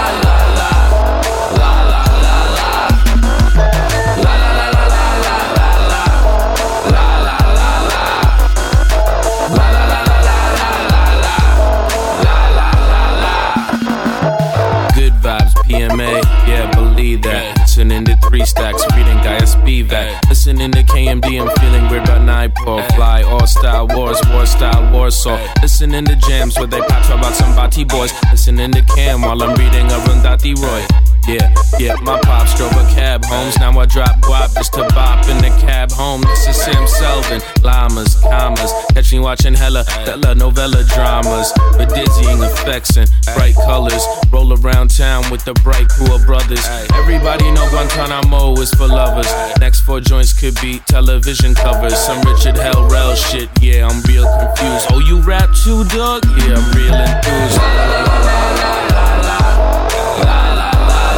P M A, yeah, believe that. Listening to three stacks, reading Gaia Spivak. Listening to K M D, I'm feeling weird about Nightfall. Fly, all style wars, war style Warsaw. Listening to jams where they pop about some Bati boys. Listening to Cam while I'm reading Arundhati Roy. Yeah, yeah, my pops drove a cab homes. Now I drop guap just to bop in the cab home. This is Sam Selvin, llamas, commas. Catch me watching hella, hella novella dramas. With dizzying effects and bright colors. Roll around town with the bright crew of brothers. Everybody know Guantanamo is for lovers. Next four joints could be television covers. Some Richard Hell Rell shit, yeah, I'm real confused. Oh, you rap too, dog? Yeah, I'm real enthused. La la la la la la la la la.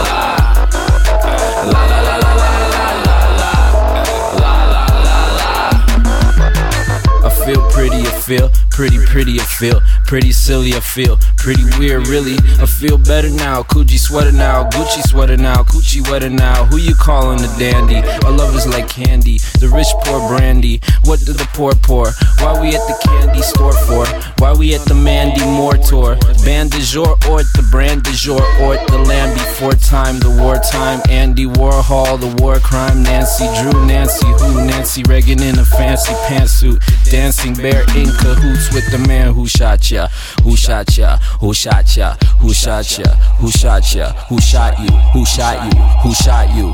La la la la la la la la la la la. I feel pretty, I feel pretty, pretty, I feel pretty silly, I feel pretty weird, really. I feel better now. Coochie sweater now, Gucci sweater now, Coochie wetter now. Who you calling a dandy? Our love is like candy. The rich pour brandy. What do the poor pour? Why we at the candy store for? Why we at the Mandy Moore tour? Band du jour or the brand du jour or the land before time, the wartime. Andy Warhol, the war crime. Nancy Drew, Nancy who? Nancy Reagan in a fancy pantsuit, dancing bare in cahoots with the man who shot ya, who shot ya, who shot ya, who shot ya, who shot ya, who shot you, who shot you, who shot you.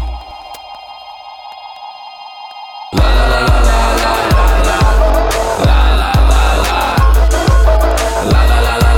La la la la la la la la la la la la la la la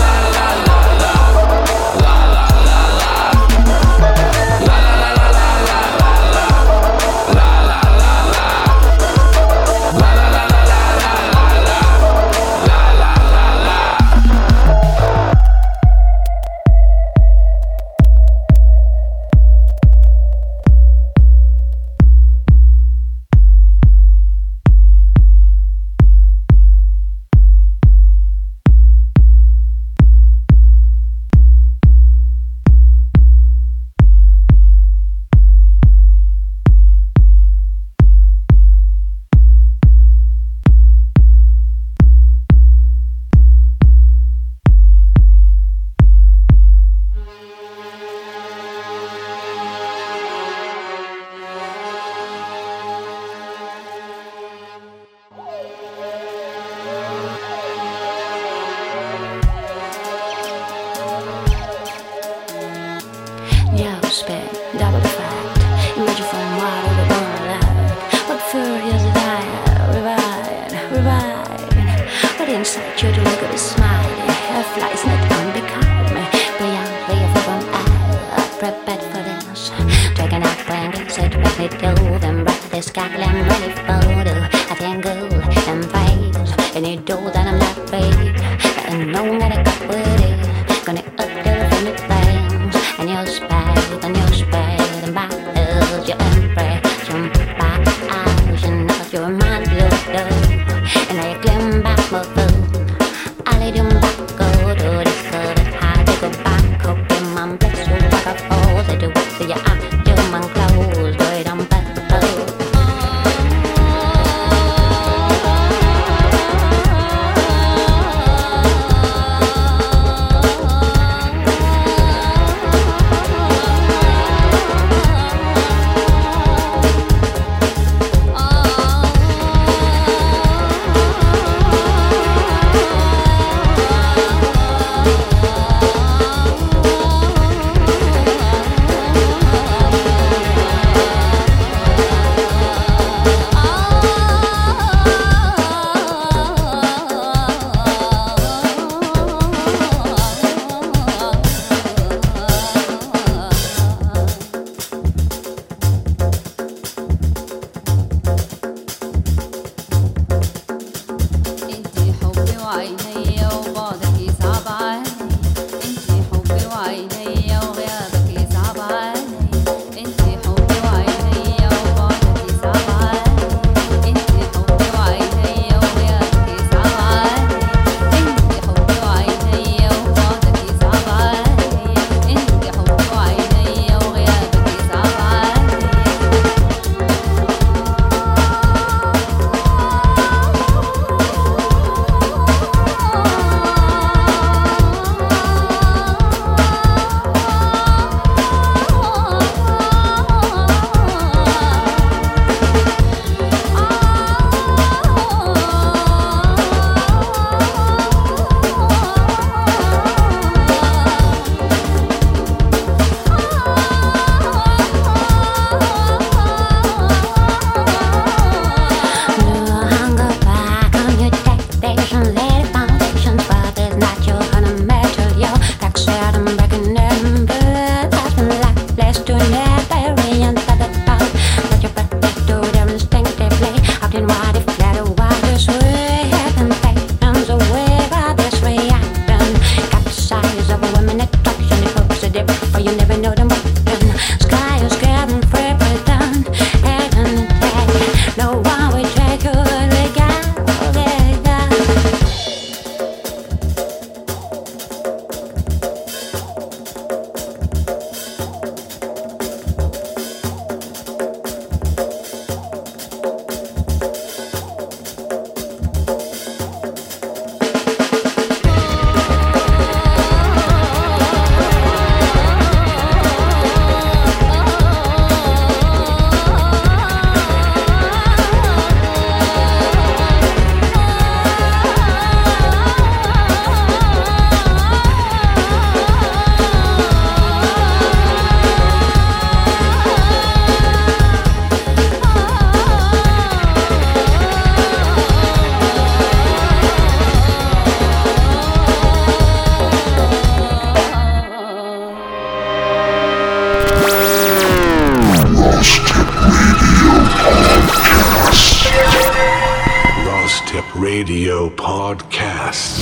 Radio Podcast.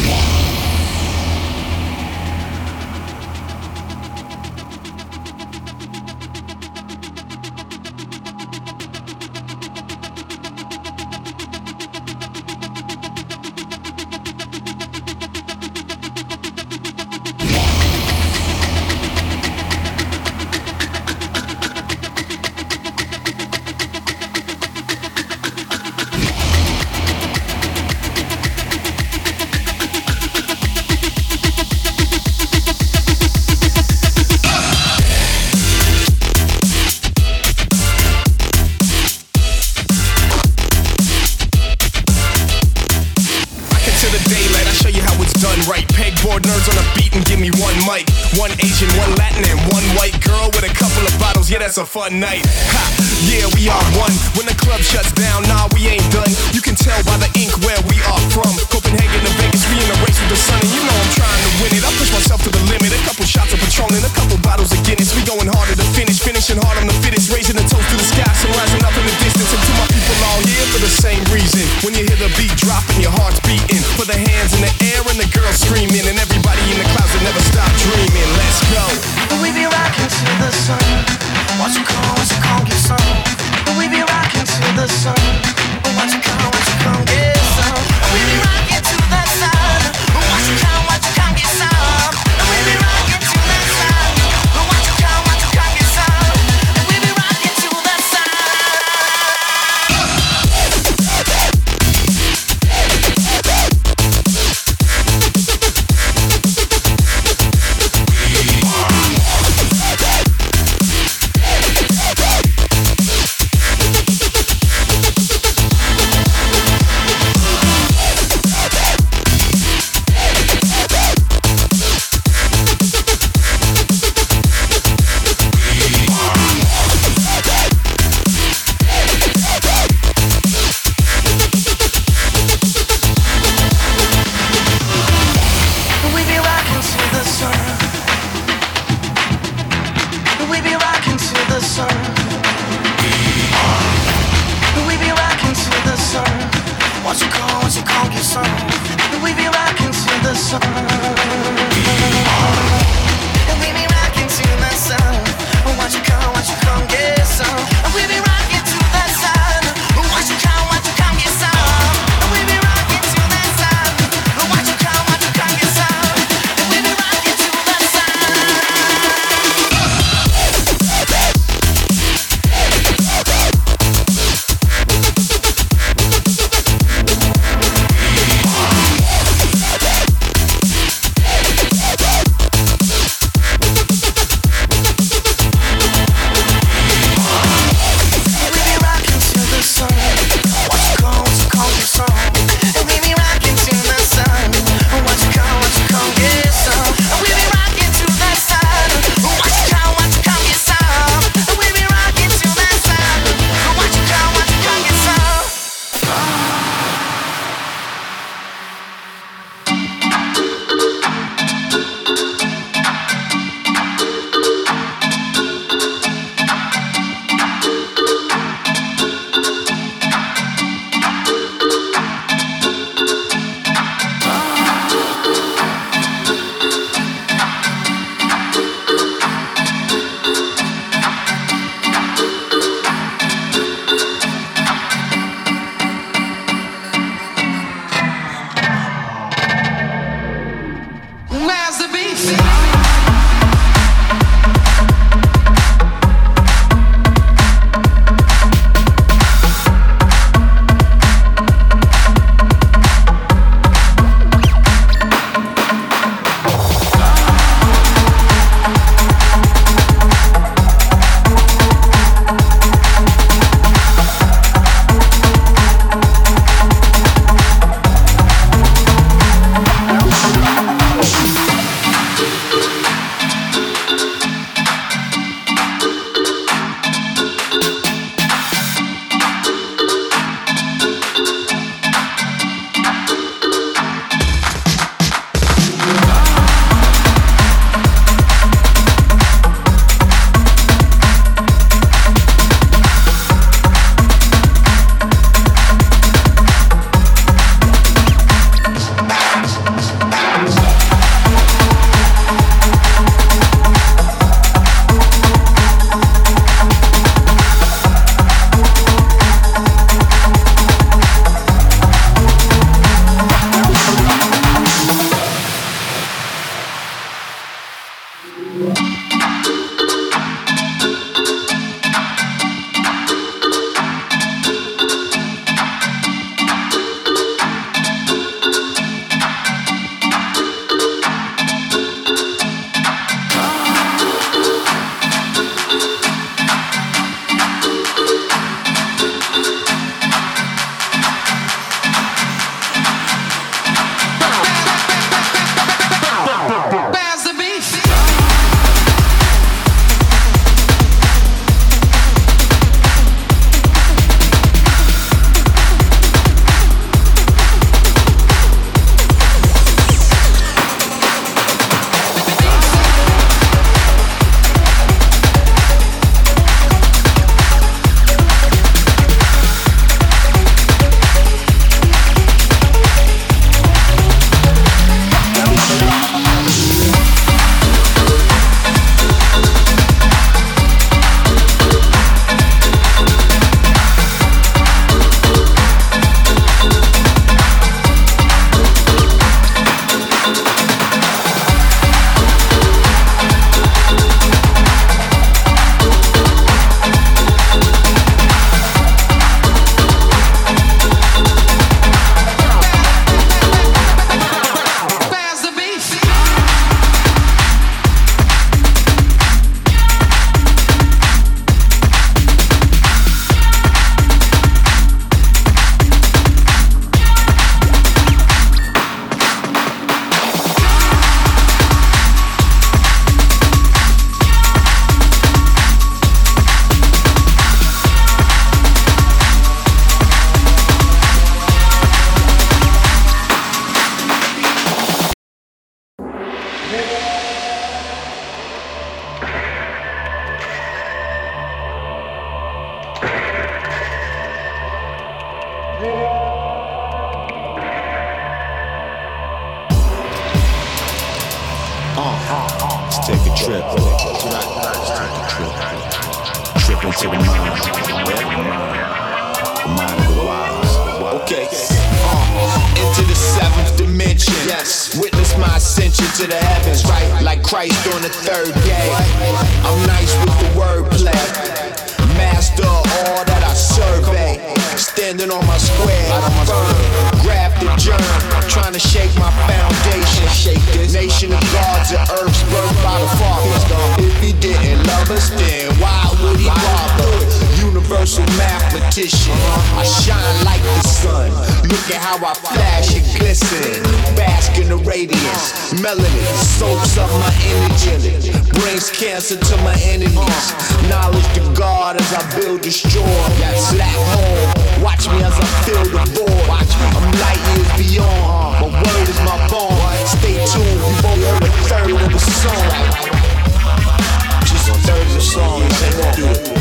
That's a fun night. Ha! Yeah, we are one. When the club shuts down, nah, we ain't done. You can tell by the ink where we are from. Copenhagen to Vegas, we in a race with the sun, and you know I'm trying to win it. I push myself to the limit. A couple shots of Patron and a couple bottles of Guinness. We going harder to finish, finishing hard on the fittest, raising the toast to the sky, sun rising up in the distance. And to my people all here for the same reason. When you hear the beat dropping, your heart's beating. Put the hands in the air and the girls screaming, and everybody in the clouds that never stop dreaming. Let's go. We be rocking to the sun. Watch you come, watch you come get some. We be rocking to the sun. Watch you come, watch you come get some. We be rocking to that sun. Watch you come, watch you come get some. We be rocking to that sun. Watch you come, watch you come get some. We be rocking to that sun. into the mind. The mind. The mind of the wise. Okay. Uh, into the seventh dimension. Yes. Witness my ascension to the heavens, right? Like Christ on the third day. I'm nice with the wordplay. Master all that I survey. Standing on my square, firm, grafted germ, trying to shake my foundation. Shake this nation of gods and earth's birth by the Father. If he didn't love us, then why would he bother? Universal mathematician, I shine like the sun. Look at how I flash and glisten. Bask in the radiance, melanin soaks up my energy, brings cancer to my enemies. Knowledge to God as I build, destroy. Black hole, watch me as I fill the void. I'm light years beyond, my word is my bond. Stay tuned, you've only heard a third of the song. Just a third of the song, ain't gonna do it.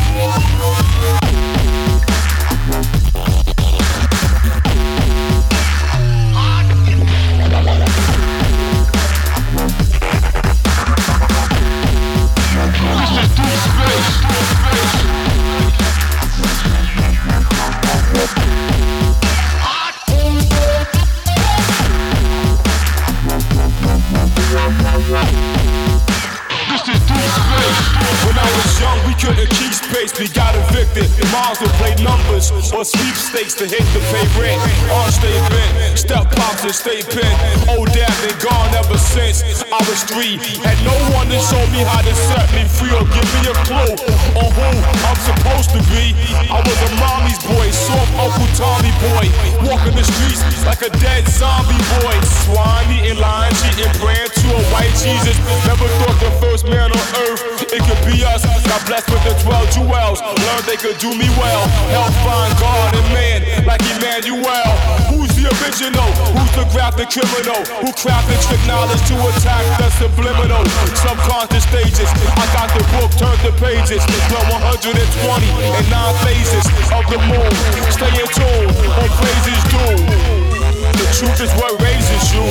When I was young, we couldn't keep space, we got evicted. Moms would play numbers or sweepstakes to hit the pay rent. On stay bent, step pops and stay pinned. Old dad been gone ever since I was three. Had no one to show me how to set me free or give me a clue on who I'm supposed to be. I was a mommy's boy, soft Uncle Tommy boy, walking the streets like a dead zombie boy. Swine eating, lying, cheating, praying to a white Jesus. Never thought the first man on earth it could be us. Got blessed with the twelve jewels. Learned they could do me well. Help find God and man like Emmanuel. Who's the original? Who's the graphic criminal? Who crafted trick knowledge to attack the subliminal? Subconscious stages. I got the book, turned the pages. Learn one hundred twenty and nine phases of the moon. Stay in tune on praises due. The truth is what raises you.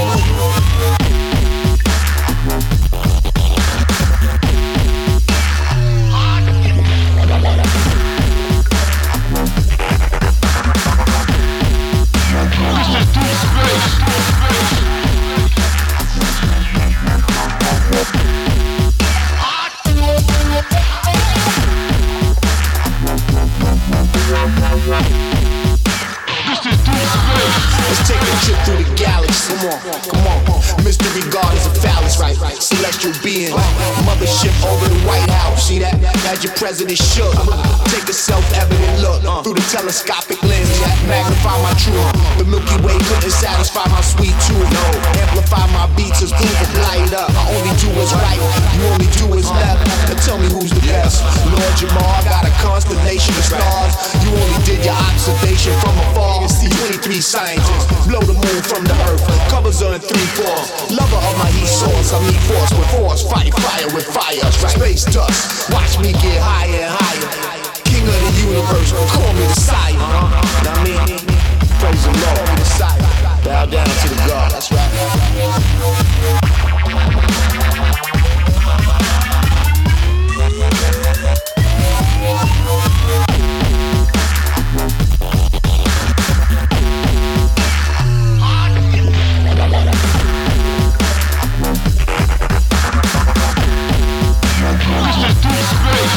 Let's take a trip through the galaxy. Come on, come on. Mystery God is a phallus, right? Celestial being. Mothership over the White House. See that? Had your president shook. Take a self-evident look through the telescopic lens. Magnify my truth. The Milky Way couldn't satisfy my sweet tooth. No, amplify my beats as proof of light up. I only do what's right. You only do what's left. Now tell me who's the best. Lord Jamar got a constellation of stars. You only did your observation from afar. See twenty-three scientists blow the moon from the earth. Covers her in three fours. Lover of my heat source. I meet force with force. Fight fire with fire. Space dust. Watch me get higher and higher. King of the universe. Call me the sire. Now I mean, praise the Lord. The sire. Bow down to the God. That's right. Space.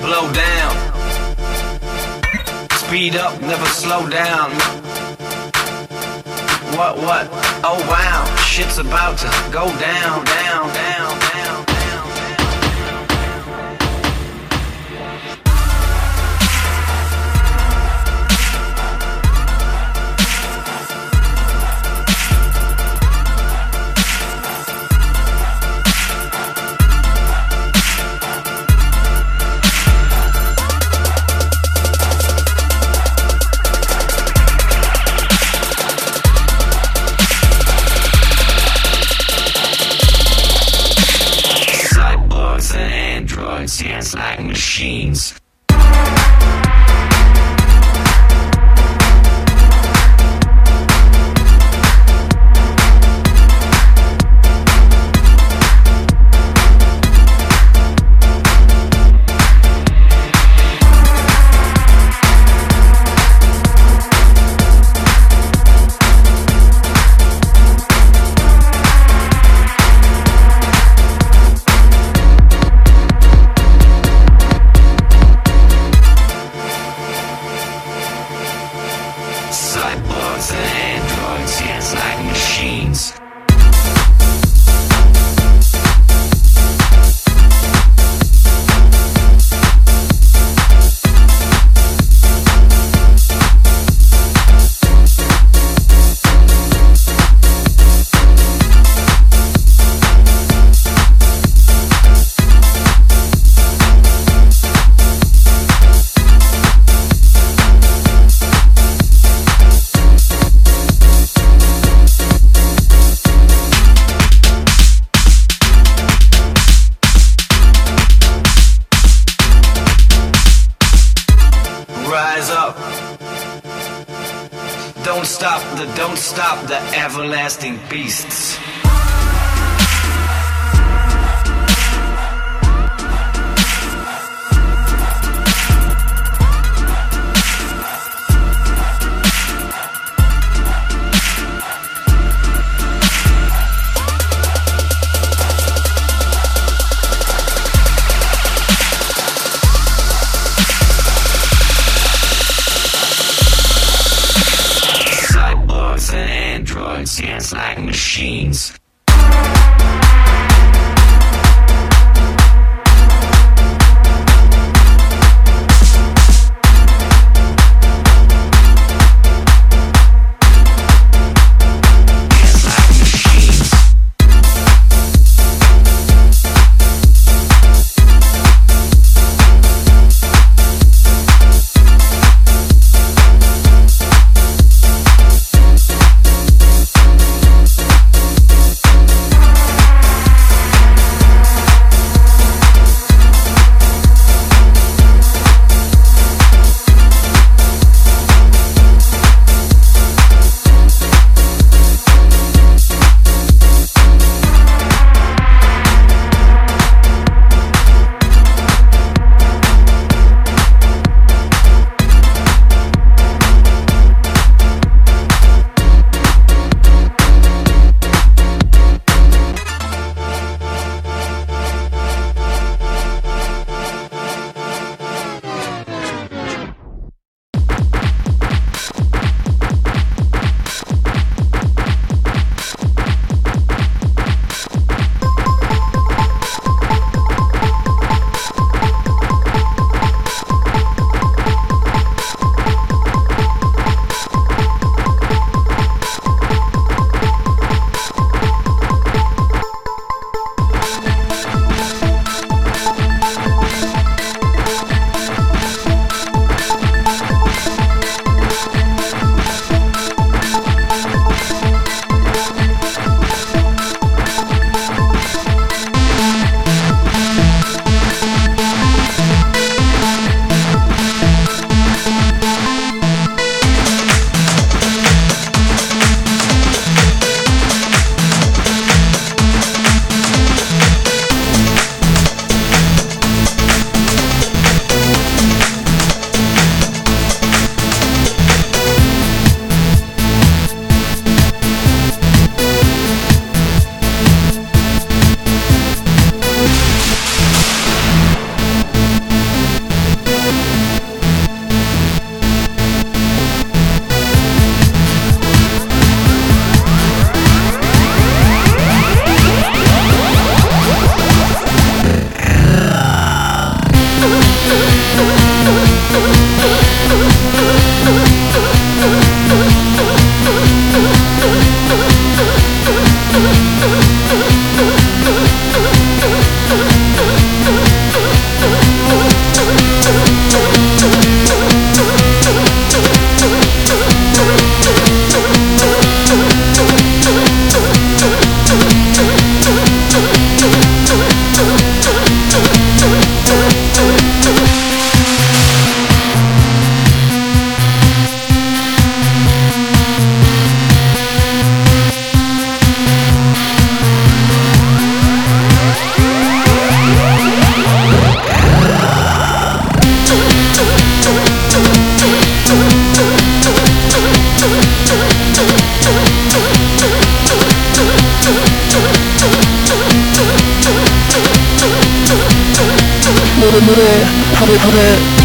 blow down. Speed up, never slow down. What, what? Oh wow, shit's about to go down, down, down, down, down. Dance like machines. Cyborgs and androids dance like machines. Rise up. Don't stop the, don't stop the everlasting beasts. And androids dance like machines. put it, put it, put it, put it.